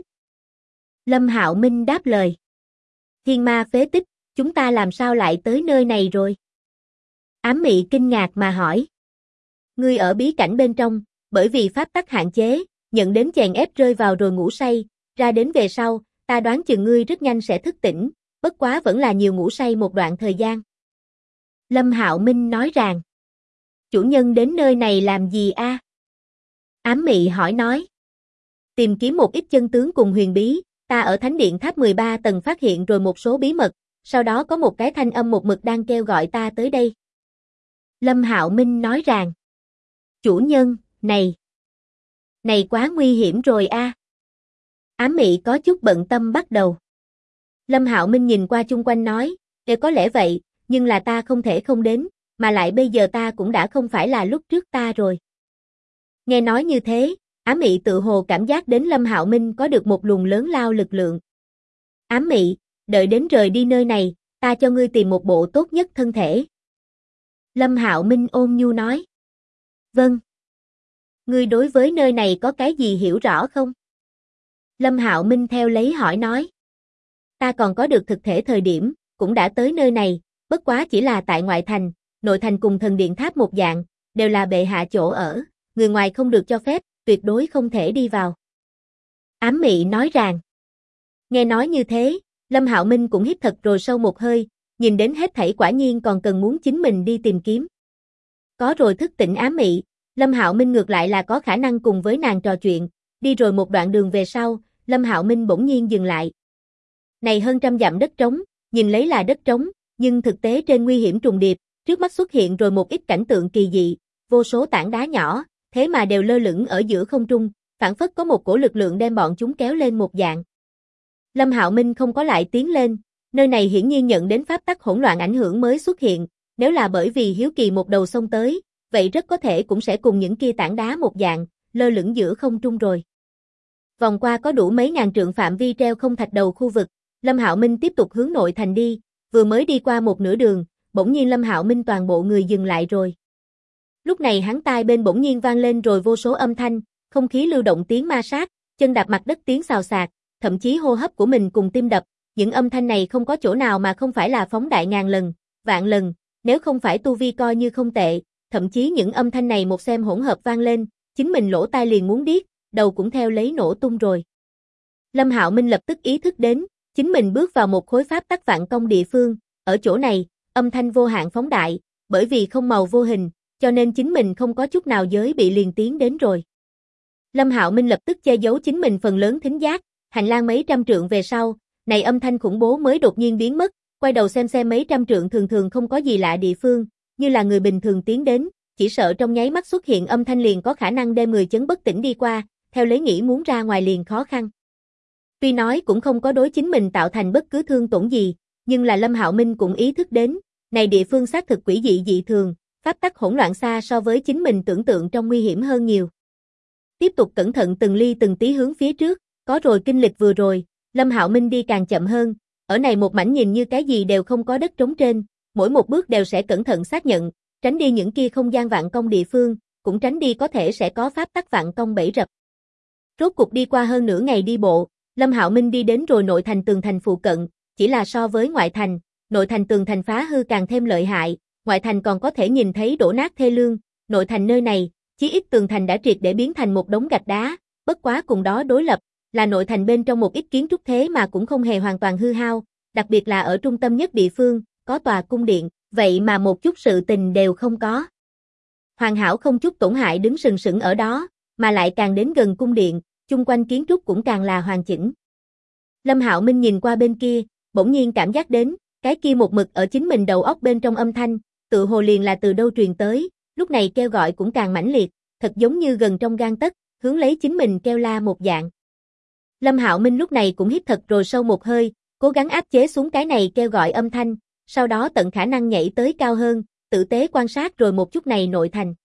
Lâm Hạo Minh đáp lời. Thiên Ma phế tích, chúng ta làm sao lại tới nơi này rồi? Ám Mị kinh ngạc mà hỏi. Ngươi ở bí cảnh bên trong, bởi vì pháp tắc hạn chế, nhận đến chèn ép rơi vào rồi ngủ say, ra đến về sau, ta đoán chừng ngươi rất nhanh sẽ thức tỉnh, bất quá vẫn là nhiều ngủ say một đoạn thời gian. Lâm Hạo Minh nói rằng, chủ nhân đến nơi này làm gì a? Ám Mị hỏi nói. Tìm kiếm một ít chân tướng cùng huyền bí, ta ở Thánh Điện Tháp 13 tầng phát hiện rồi một số bí mật, sau đó có một cái thanh âm một mực đang kêu gọi ta tới đây. Lâm Hạo Minh nói rằng, chủ nhân, này quá nguy hiểm rồi a. Ám Mị có chút bận tâm bắt đầu. Lâm Hạo Minh nhìn qua chung quanh nói, có lẽ vậy, nhưng là ta không thể không đến, mà lại bây giờ ta cũng đã không phải là lúc trước ta rồi. Nghe nói như thế, Ám Mị tự hồ cảm giác đến Lâm Hạo Minh có được một luồng lớn lao lực lượng. Ám Mị, đợi đến rời đi nơi này, ta cho ngươi tìm một bộ tốt nhất thân thể. Lâm Hạo Minh ôn nhu nói. Vâng. Ngươi đối với nơi này có cái gì hiểu rõ không? Lâm Hạo Minh theo lấy hỏi nói. Ta còn có được thực thể thời điểm, cũng đã tới nơi này, bất quá chỉ là tại ngoại thành, nội thành cùng thần điện tháp một dạng, đều là bệ hạ chỗ ở, người ngoài không được cho phép, tuyệt đối không thể đi vào. Ám Mị nói rằng. Nghe nói như thế, Lâm Hạo Minh cũng hít thật rồi sâu một hơi, nhìn đến hết thảy quả nhiên còn cần muốn chính mình đi tìm kiếm. Có rồi thức tỉnh Ám Mị, Lâm Hạo Minh ngược lại là có khả năng cùng với nàng trò chuyện, đi rồi một đoạn đường về sau, Lâm Hạo Minh bỗng nhiên dừng lại. Này hơn trăm dặm đất trống, nhìn lấy là đất trống, nhưng thực tế trên nguy hiểm trùng điệp, trước mắt xuất hiện rồi một ít cảnh tượng kỳ dị, vô số tảng đá nhỏ, thế mà đều lơ lửng ở giữa không trung, phảng phất có một cổ lực lượng đem bọn chúng kéo lên một dạng. Lâm Hạo Minh không có lại tiến lên, nơi này hiển nhiên nhận đến pháp tắc hỗn loạn ảnh hưởng mới xuất hiện, nếu là bởi vì hiếu kỳ một đầu xông tới, vậy rất có thể cũng sẽ cùng những kia tảng đá một dạng, lơ lửng giữa không trung rồi. Vòng qua có đủ mấy ngàn trượng phạm vi treo không thạch đầu khu vực, Lâm Hạo Minh tiếp tục hướng nội thành đi, vừa mới đi qua một nửa đường, bỗng nhiên Lâm Hạo Minh toàn bộ người dừng lại rồi. Lúc này hắn tai bên bỗng nhiên vang lên rồi vô số âm thanh, không khí lưu động tiếng ma sát, chân đạp mặt đất tiếng xào xạc, thậm chí hô hấp của mình cùng tim đập, những âm thanh này không có chỗ nào mà không phải là phóng đại ngàn lần, vạn lần, nếu không phải tu vi coi như không tệ, thậm chí những âm thanh này một xem hỗn hợp vang lên, chính mình lỗ tai liền muốn điếc, đầu cũng theo lấy nổ tung rồi. Lâm Hạo Minh lập tức ý thức đến, chính mình bước vào một khối pháp tắc vạn công địa phương, ở chỗ này, âm thanh vô hạn phóng đại, bởi vì không màu vô hình, cho nên chính mình không có chút nào giới bị liền tiến đến rồi. Lâm Hạo Minh lập tức che giấu chính mình phần lớn thính giác, hành lang mấy trăm trượng về sau, này âm thanh khủng bố mới đột nhiên biến mất, quay đầu xem mấy trăm trượng thường thường không có gì lạ địa phương, như là người bình thường tiến đến, chỉ sợ trong nháy mắt xuất hiện âm thanh liền có khả năng đem người chấn bất tỉnh đi qua, theo lấy nghĩ muốn ra ngoài liền khó khăn. Tuy nói cũng không có đối chính mình tạo thành bất cứ thương tổn gì, nhưng là Lâm Hạo Minh cũng ý thức đến, này địa phương xác thực quỷ dị dị thường, pháp tắc hỗn loạn xa so với chính mình tưởng tượng trong nguy hiểm hơn nhiều. Tiếp tục cẩn thận từng ly từng tí hướng phía trước, có rồi kinh lịch vừa rồi, Lâm Hạo Minh đi càng chậm hơn, ở này một mảnh nhìn như cái gì đều không có đất trống trên, mỗi một bước đều sẽ cẩn thận xác nhận, tránh đi những kia không gian vạn công địa phương, cũng tránh đi có thể sẽ có pháp tắc vạn công bẫy rập. Rốt cục đi qua hơn nửa ngày đi bộ, Lâm Hạo Minh đi đến rồi nội thành tường thành phụ cận, chỉ là so với ngoại thành, nội thành tường thành phá hư càng thêm lợi hại, ngoại thành còn có thể nhìn thấy đổ nát thê lương, nội thành nơi này, chí ít tường thành đã triệt để biến thành một đống gạch đá, bất quá cùng đó đối lập, là nội thành bên trong một ít kiến trúc thế mà cũng không hề hoàn toàn hư hao, đặc biệt là ở trung tâm nhất địa phương, có tòa cung điện, vậy mà một chút sự tình đều không có. Hoàn hảo không chút tổn hại đứng sừng sững ở đó, mà lại càng đến gần cung điện, chung quanh kiến trúc cũng càng là hoàn chỉnh. Lâm Hạo Minh nhìn qua bên kia, bỗng nhiên cảm giác đến, cái kia một mực ở chính mình đầu óc bên trong âm thanh, tự hồ liền là từ đâu truyền tới, lúc này kêu gọi cũng càng mãnh liệt, thật giống như gần trong gang tấc, hướng lấy chính mình kêu la một dạng. Lâm Hạo Minh lúc này cũng hít thật rồi sâu một hơi, cố gắng áp chế xuống cái này kêu gọi âm thanh, sau đó tận khả năng nhảy tới cao hơn, tử tế quan sát rồi một chút này nội thành.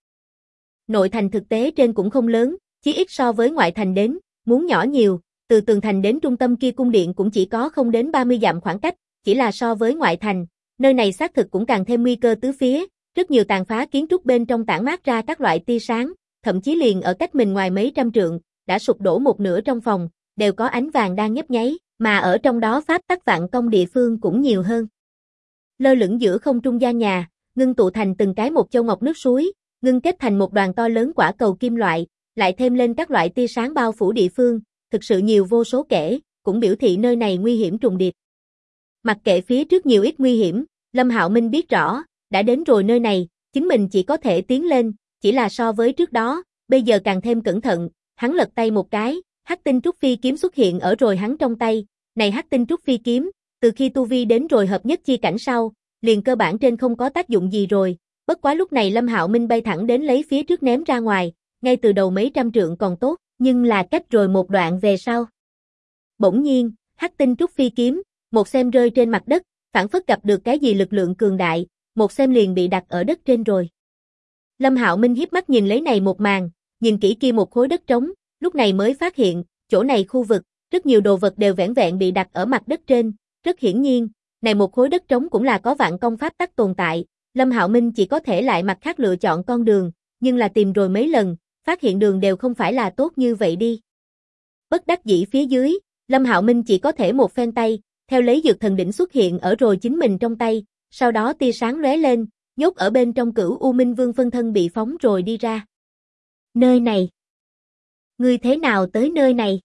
Nội thành thực tế trên cũng không lớn, chí ít so với ngoại thành đến, muốn nhỏ nhiều, từ tường thành đến trung tâm kia cung điện cũng chỉ có không đến 30 dặm khoảng cách, chỉ là so với ngoại thành, nơi này xác thực cũng càng thêm nguy cơ tứ phía, rất nhiều tàn phá kiến trúc bên trong tản mát ra các loại tia sáng, thậm chí liền ở cách mình ngoài mấy trăm trượng, đã sụp đổ một nửa trong phòng, đều có ánh vàng đang nhấp nháy, mà ở trong đó pháp tắc vạn công địa phương cũng nhiều hơn. Lơ lửng giữa không trung gian nhà, ngưng tụ thành từng cái một châu ngọc nước suối, ngưng kết thành một đoàn to lớn quả cầu kim loại, lại thêm lên các loại tia sáng bao phủ địa phương, thực sự nhiều vô số kể, cũng biểu thị nơi này nguy hiểm trùng điệp. Mặc kệ phía trước nhiều ít nguy hiểm, Lâm Hạo Minh biết rõ, đã đến rồi nơi này, chính mình chỉ có thể tiến lên, chỉ là so với trước đó, bây giờ càng thêm cẩn thận, hắn lật tay một cái, Hắc Tinh Trúc Phi kiếm xuất hiện ở rồi hắn trong tay, này Hắc Tinh Trúc Phi kiếm, từ khi tu vi đến rồi hợp nhất chi cảnh sau, liền cơ bản trên không có tác dụng gì rồi, bất quá lúc này Lâm Hạo Minh bay thẳng đến lấy phía trước ném ra ngoài, ngay từ đầu mấy trăm trượng còn tốt, nhưng là cách rồi một đoạn về sau. Bỗng nhiên, Hắc Tinh Trúc Phi kiếm, một xem rơi trên mặt đất, phảng phất gặp được cái gì lực lượng cường đại, một xem liền bị đặt ở đất trên rồi. Lâm Hạo Minh híp mắt nhìn lấy này một màn, nhìn kỹ kia một khối đất trống, lúc này mới phát hiện, chỗ này khu vực, rất nhiều đồ vật đều vẻn vẹn bị đặt ở mặt đất trên, rất hiển nhiên, này một khối đất trống cũng là có vạn công pháp tắc tồn tại, Lâm Hạo Minh chỉ có thể lại mặt khác lựa chọn con đường, nhưng là tìm rồi mấy lần, phát hiện đường đều không phải là tốt như vậy đi. Bất đắc dĩ phía dưới, Lâm Hạo Minh chỉ có thể một phen tay, theo lấy dược thần đỉnh xuất hiện ở rồi chính mình trong tay, sau đó tia sáng lóe lên, nhốt ở bên trong Cửu U Minh Vương phân thân bị phóng rồi đi ra. Nơi này. Ngươi thế nào tới nơi này?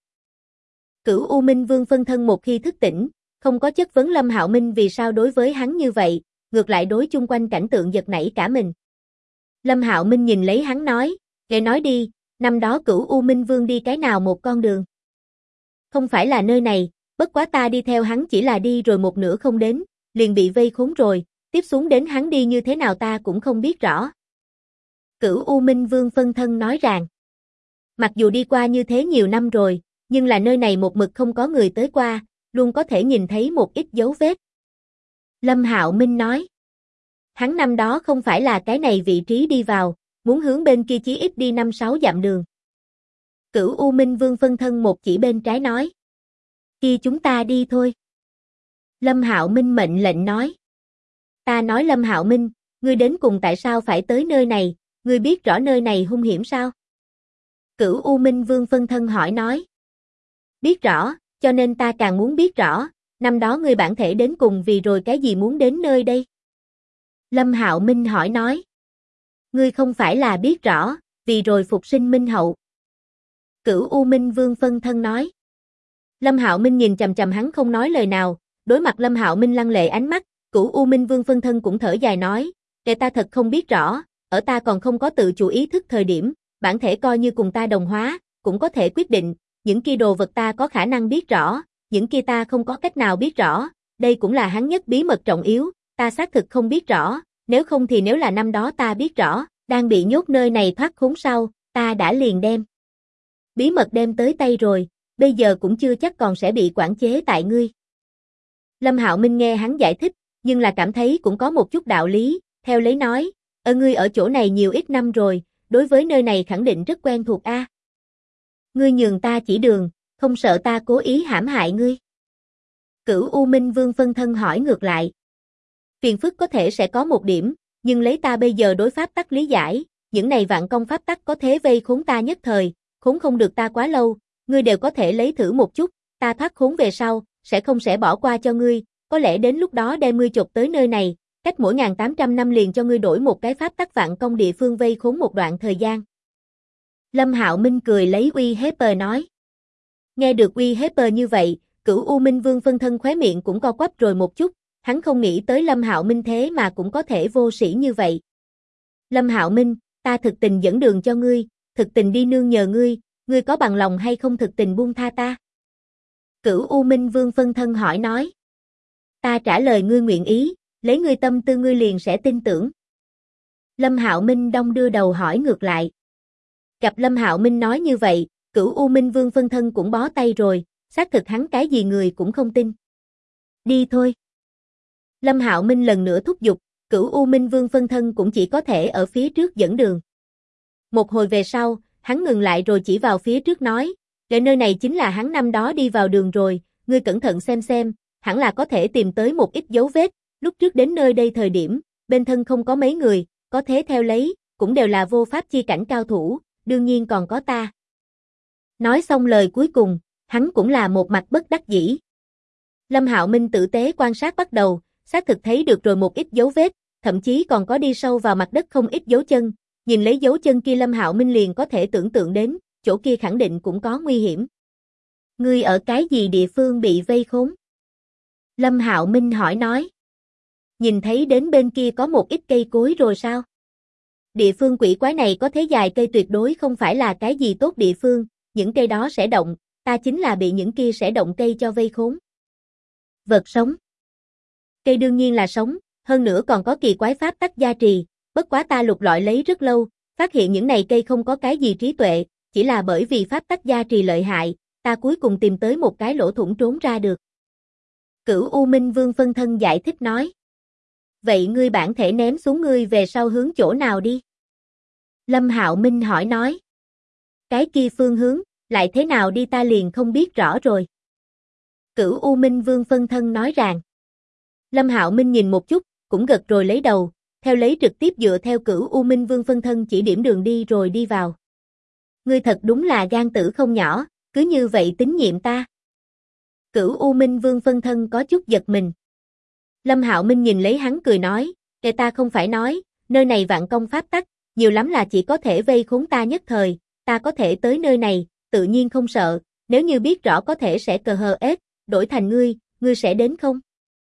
Cửu U Minh Vương phân thân một khi thức tỉnh, không có chất vấn Lâm Hạo Minh vì sao đối với hắn như vậy, ngược lại đối chung quanh cảnh tượng giật nảy cả mình. Lâm Hạo Minh nhìn lấy hắn nói, nghe nói đi, năm đó Cửu U Minh Vương đi cái nào một con đường? Không phải là nơi này, bất quá ta đi theo hắn chỉ là đi rồi một nửa không đến, liền bị vây khốn rồi, tiếp xuống đến hắn đi như thế nào ta cũng không biết rõ. Cửu U Minh Vương phân thân nói rằng, mặc dù đi qua như thế nhiều năm rồi, nhưng là nơi này một mực không có người tới qua, luôn có thể nhìn thấy một ít dấu vết. Lâm Hạo Minh nói, hắn năm đó không phải là cái này vị trí đi vào, muốn hướng bên kia chí ít đi 5-6 dặm đường. Cửu U Minh Vương phân thân một chỉ bên trái nói, kia chúng ta đi thôi. Lâm Hạo Minh mệnh lệnh nói, ta nói Lâm Hạo Minh, ngươi đến cùng tại sao phải tới nơi này, ngươi biết rõ nơi này hung hiểm sao? Cửu U Minh Vương phân thân hỏi nói, biết rõ, cho nên ta càng muốn biết rõ, năm đó ngươi bản thể đến cùng vì rồi cái gì muốn đến nơi đây? Lâm Hạo Minh hỏi nói, ngươi không phải là biết rõ, vì rồi phục sinh Minh Hậu. Cửu U Minh Vương phân thân nói. Lâm Hạo Minh nhìn chằm chằm hắn không nói lời nào, đối mặt Lâm Hạo Minh lăng lệ ánh mắt, Cửu U Minh Vương phân thân cũng thở dài nói, để ta thật không biết rõ, ở ta còn không có tự chủ ý thức thời điểm, bản thể coi như cùng ta đồng hóa, cũng có thể quyết định, những kia đồ vật ta có khả năng biết rõ, những kia ta không có cách nào biết rõ, đây cũng là hắn nhất bí mật trọng yếu, ta xác thực không biết rõ, nếu không thì nếu là năm đó ta biết rõ, đang bị nhốt nơi này thoát khốn sau, ta đã liền đem bí mật đem tới tay rồi, bây giờ cũng chưa chắc còn sẽ bị quản chế tại ngươi. Lâm Hạo Minh nghe hắn giải thích, nhưng là cảm thấy cũng có một chút đạo lý, theo lấy nói, ngươi ở chỗ này nhiều ít năm rồi, đối với nơi này khẳng định rất quen thuộc a. Ngươi nhường ta chỉ đường, không sợ ta cố ý hãm hại ngươi. Cửu U Minh Vương phân thân hỏi ngược lại. Phiền phức có thể sẽ có một điểm, nhưng lấy ta bây giờ đối pháp tắc lý giải, những này vạn công pháp tắc có thế vây khốn ta nhất thời, khốn không được ta quá lâu, ngươi đều có thể lấy thử một chút, ta thoát khốn về sau, sẽ bỏ qua cho ngươi, có lẽ đến lúc đó đem ngươi chộp tới nơi này, cách mỗi 1800 năm liền cho ngươi đổi một cái pháp tắc vạn công địa phương vây khốn một đoạn thời gian. Lâm Hạo Minh cười lấy uy hiếp nói. Nghe được uy hiếp như vậy, Cửu U Minh Vương phân thân khóe miệng cũng co quắp rồi một chút, hắn không nghĩ tới Lâm Hạo Minh thế mà cũng có thể vô sĩ như vậy. Lâm Hạo Minh, ta thực tình dẫn đường cho ngươi, thực tình đi nương nhờ ngươi, ngươi có bằng lòng hay không thực tình buông tha ta? Cửu U Minh Vương phân thân hỏi nói. Ta trả lời ngươi nguyện ý, lấy ngươi tâm tư ngươi liền sẽ tin tưởng. Lâm Hạo Minh đong đưa đầu hỏi ngược lại. Gặp Lâm Hạo Minh nói như vậy, Cửu U Minh Vương phân thân cũng bó tay rồi, xác thực hắn cái gì người cũng không tin. Đi thôi. Lâm Hạo Minh lần nữa thúc giục, Cửu U Minh Vương phân thân cũng chỉ có thể ở phía trước dẫn đường. Một hồi về sau, hắn ngừng lại rồi chỉ vào phía trước nói, để nơi này chính là hắn năm đó đi vào đường rồi, ngươi cẩn thận xem, hẳn là có thể tìm tới một ít dấu vết, lúc trước đến nơi đây thời điểm, bên thân không có mấy người, có thế theo lấy, cũng đều là vô pháp chi cảnh cao thủ, đương nhiên còn có ta. Nói xong lời cuối cùng, hắn cũng là một mặt bất đắc dĩ. Lâm Hạo Minh tử tế quan sát bắt đầu, xác thực thấy được rồi một ít dấu vết, thậm chí còn có đi sâu vào mặt đất không ít dấu chân, nhìn lấy dấu chân kia Lâm Hạo Minh liền có thể tưởng tượng đến, chỗ kia khẳng định cũng có nguy hiểm. Ngươi ở cái gì địa phương bị vây khốn? Lâm Hạo Minh hỏi nói. Nhìn thấy đến bên kia có một ít cây cối rồi sao? Địa phương quỷ quái này có thế dài cây tuyệt đối không phải là cái gì tốt địa phương, những cây đó sẽ động, ta chính là bị những kia sẽ động cây cho vây khốn. Vật sống. Cây đương nhiên là sống, hơn nữa còn có kỳ quái pháp tắc gia trì, bất quá ta lục lọi lấy rất lâu, phát hiện những này cây không có cái gì trí tuệ, chỉ là bởi vì pháp tắc gia trì lợi hại, ta cuối cùng tìm tới một cái lỗ thủng trốn ra được. Cửu U Minh Vương phân thân giải thích nói. Vậy ngươi bản thể ném xuống ngươi về sau hướng chỗ nào đi? Lâm Hạo Minh hỏi nói. Cái kia phương hướng, lại thế nào đi ta liền không biết rõ rồi. Cửu U Minh Vương phân thân nói rằng. Lâm Hạo Minh nhìn một chút, cũng gật rồi lấy đầu, theo lấy trực tiếp dựa theo Cửu U Minh Vương phân thân chỉ điểm đường đi rồi đi vào. Ngươi thật đúng là gan tử không nhỏ, cứ như vậy tín nhiệm ta. Cửu U Minh Vương phân thân có chút giật mình. Lâm Hạo Minh nhìn lấy hắn cười nói, kể ta không phải nói, nơi này vạn công pháp tắc, nhiều lắm là chỉ có thể vây khốn ta nhất thời, ta có thể tới nơi này, tự nhiên không sợ, nếu như biết rõ có thể sẽ cờ hờ ết, đổi thành ngươi sẽ đến không?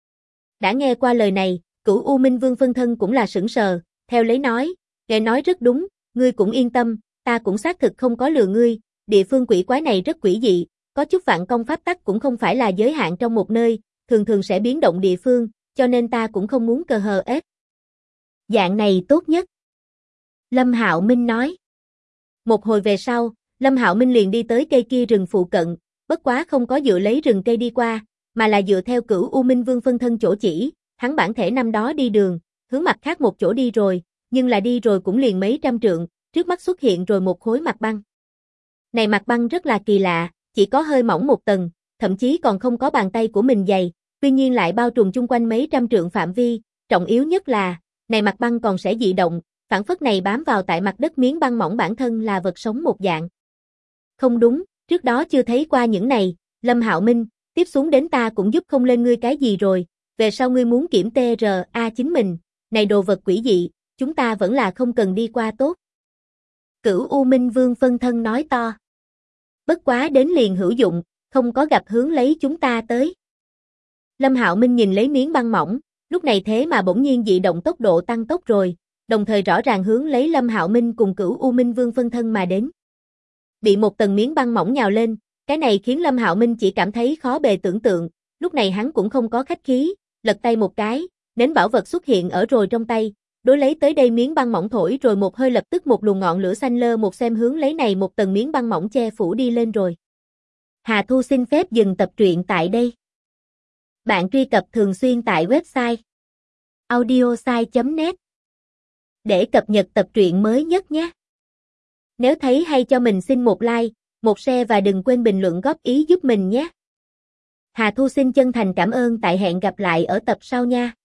Đã nghe qua lời này, Cửu U Minh Vương phân thân cũng là sững sờ, theo lấy nói, kẻ nói rất đúng, ngươi cũng yên tâm, ta cũng xác thực không có lừa ngươi, địa phương quỷ quái này rất quỷ dị, có chút vạn công pháp tắc cũng không phải là giới hạn trong một nơi, thường thường sẽ biến động địa phương, cho nên ta cũng không muốn cờ hờ ết. Dạng này tốt nhất. Lâm Hạo Minh nói. Một hồi về sau, Lâm Hạo Minh liền đi tới cây kia rừng phụ cận, bất quá không có dựa lấy rừng cây đi qua, mà là dựa theo Cửu U Minh Vương phân thân chỗ chỉ, hắn bản thể năm đó đi đường, hướng mặt khác một chỗ đi rồi, nhưng là đi rồi cũng liền mấy trăm trượng, trước mắt xuất hiện rồi một khối mặt băng. Này mặt băng rất là kỳ lạ, chỉ có hơi mỏng một tầng, thậm chí còn không có bàn tay của mình dày, tuy nhiên lại bao trùm chung quanh mấy trăm trượng phạm vi, trọng yếu nhất là, này mặt băng còn sẽ dị động, phản phất này bám vào tại mặt đất miếng băng mỏng bản thân là vật sống một dạng. Không đúng, trước đó chưa thấy qua những này, Lâm Hạo Minh, tiếp xuống đến ta cũng giúp không lên ngươi cái gì rồi, về sau ngươi muốn kiểm TRA chính mình, này đồ vật quỷ dị, chúng ta vẫn là không cần đi qua tốt. Cửu U Minh Vương phân thân nói to. Bất quá đến liền hữu dụng, không có gặp hướng lấy chúng ta tới. Lâm Hạo Minh nhìn lấy miếng băng mỏng, lúc này thế mà bỗng nhiên dị động tốc độ tăng tốc rồi, đồng thời rõ ràng hướng lấy Lâm Hạo Minh cùng Cửu U Minh Vương phân thân mà đến. Bị một tầng miếng băng mỏng nhào lên, cái này khiến Lâm Hạo Minh chỉ cảm thấy khó bề tưởng tượng, lúc này hắn cũng không có khách khí, lật tay một cái, nến bảo vật xuất hiện ở rồi trong tay, đối lấy tới đây miếng băng mỏng thổi rồi một hơi lập tức một luồng ngọn lửa xanh lơ một xem hướng lấy này một tầng miếng băng mỏng che phủ đi lên rồi. Hà Thu xin phép dừng tập truyện tại đây. Bạn truy cập thường xuyên tại website audiosai.net để cập nhật tập truyện mới nhất nhé. Nếu thấy hay cho mình xin một like, một share và đừng quên bình luận góp ý giúp mình nhé. Hà Thu xin chân thành cảm ơn tại hẹn gặp lại ở tập sau nha.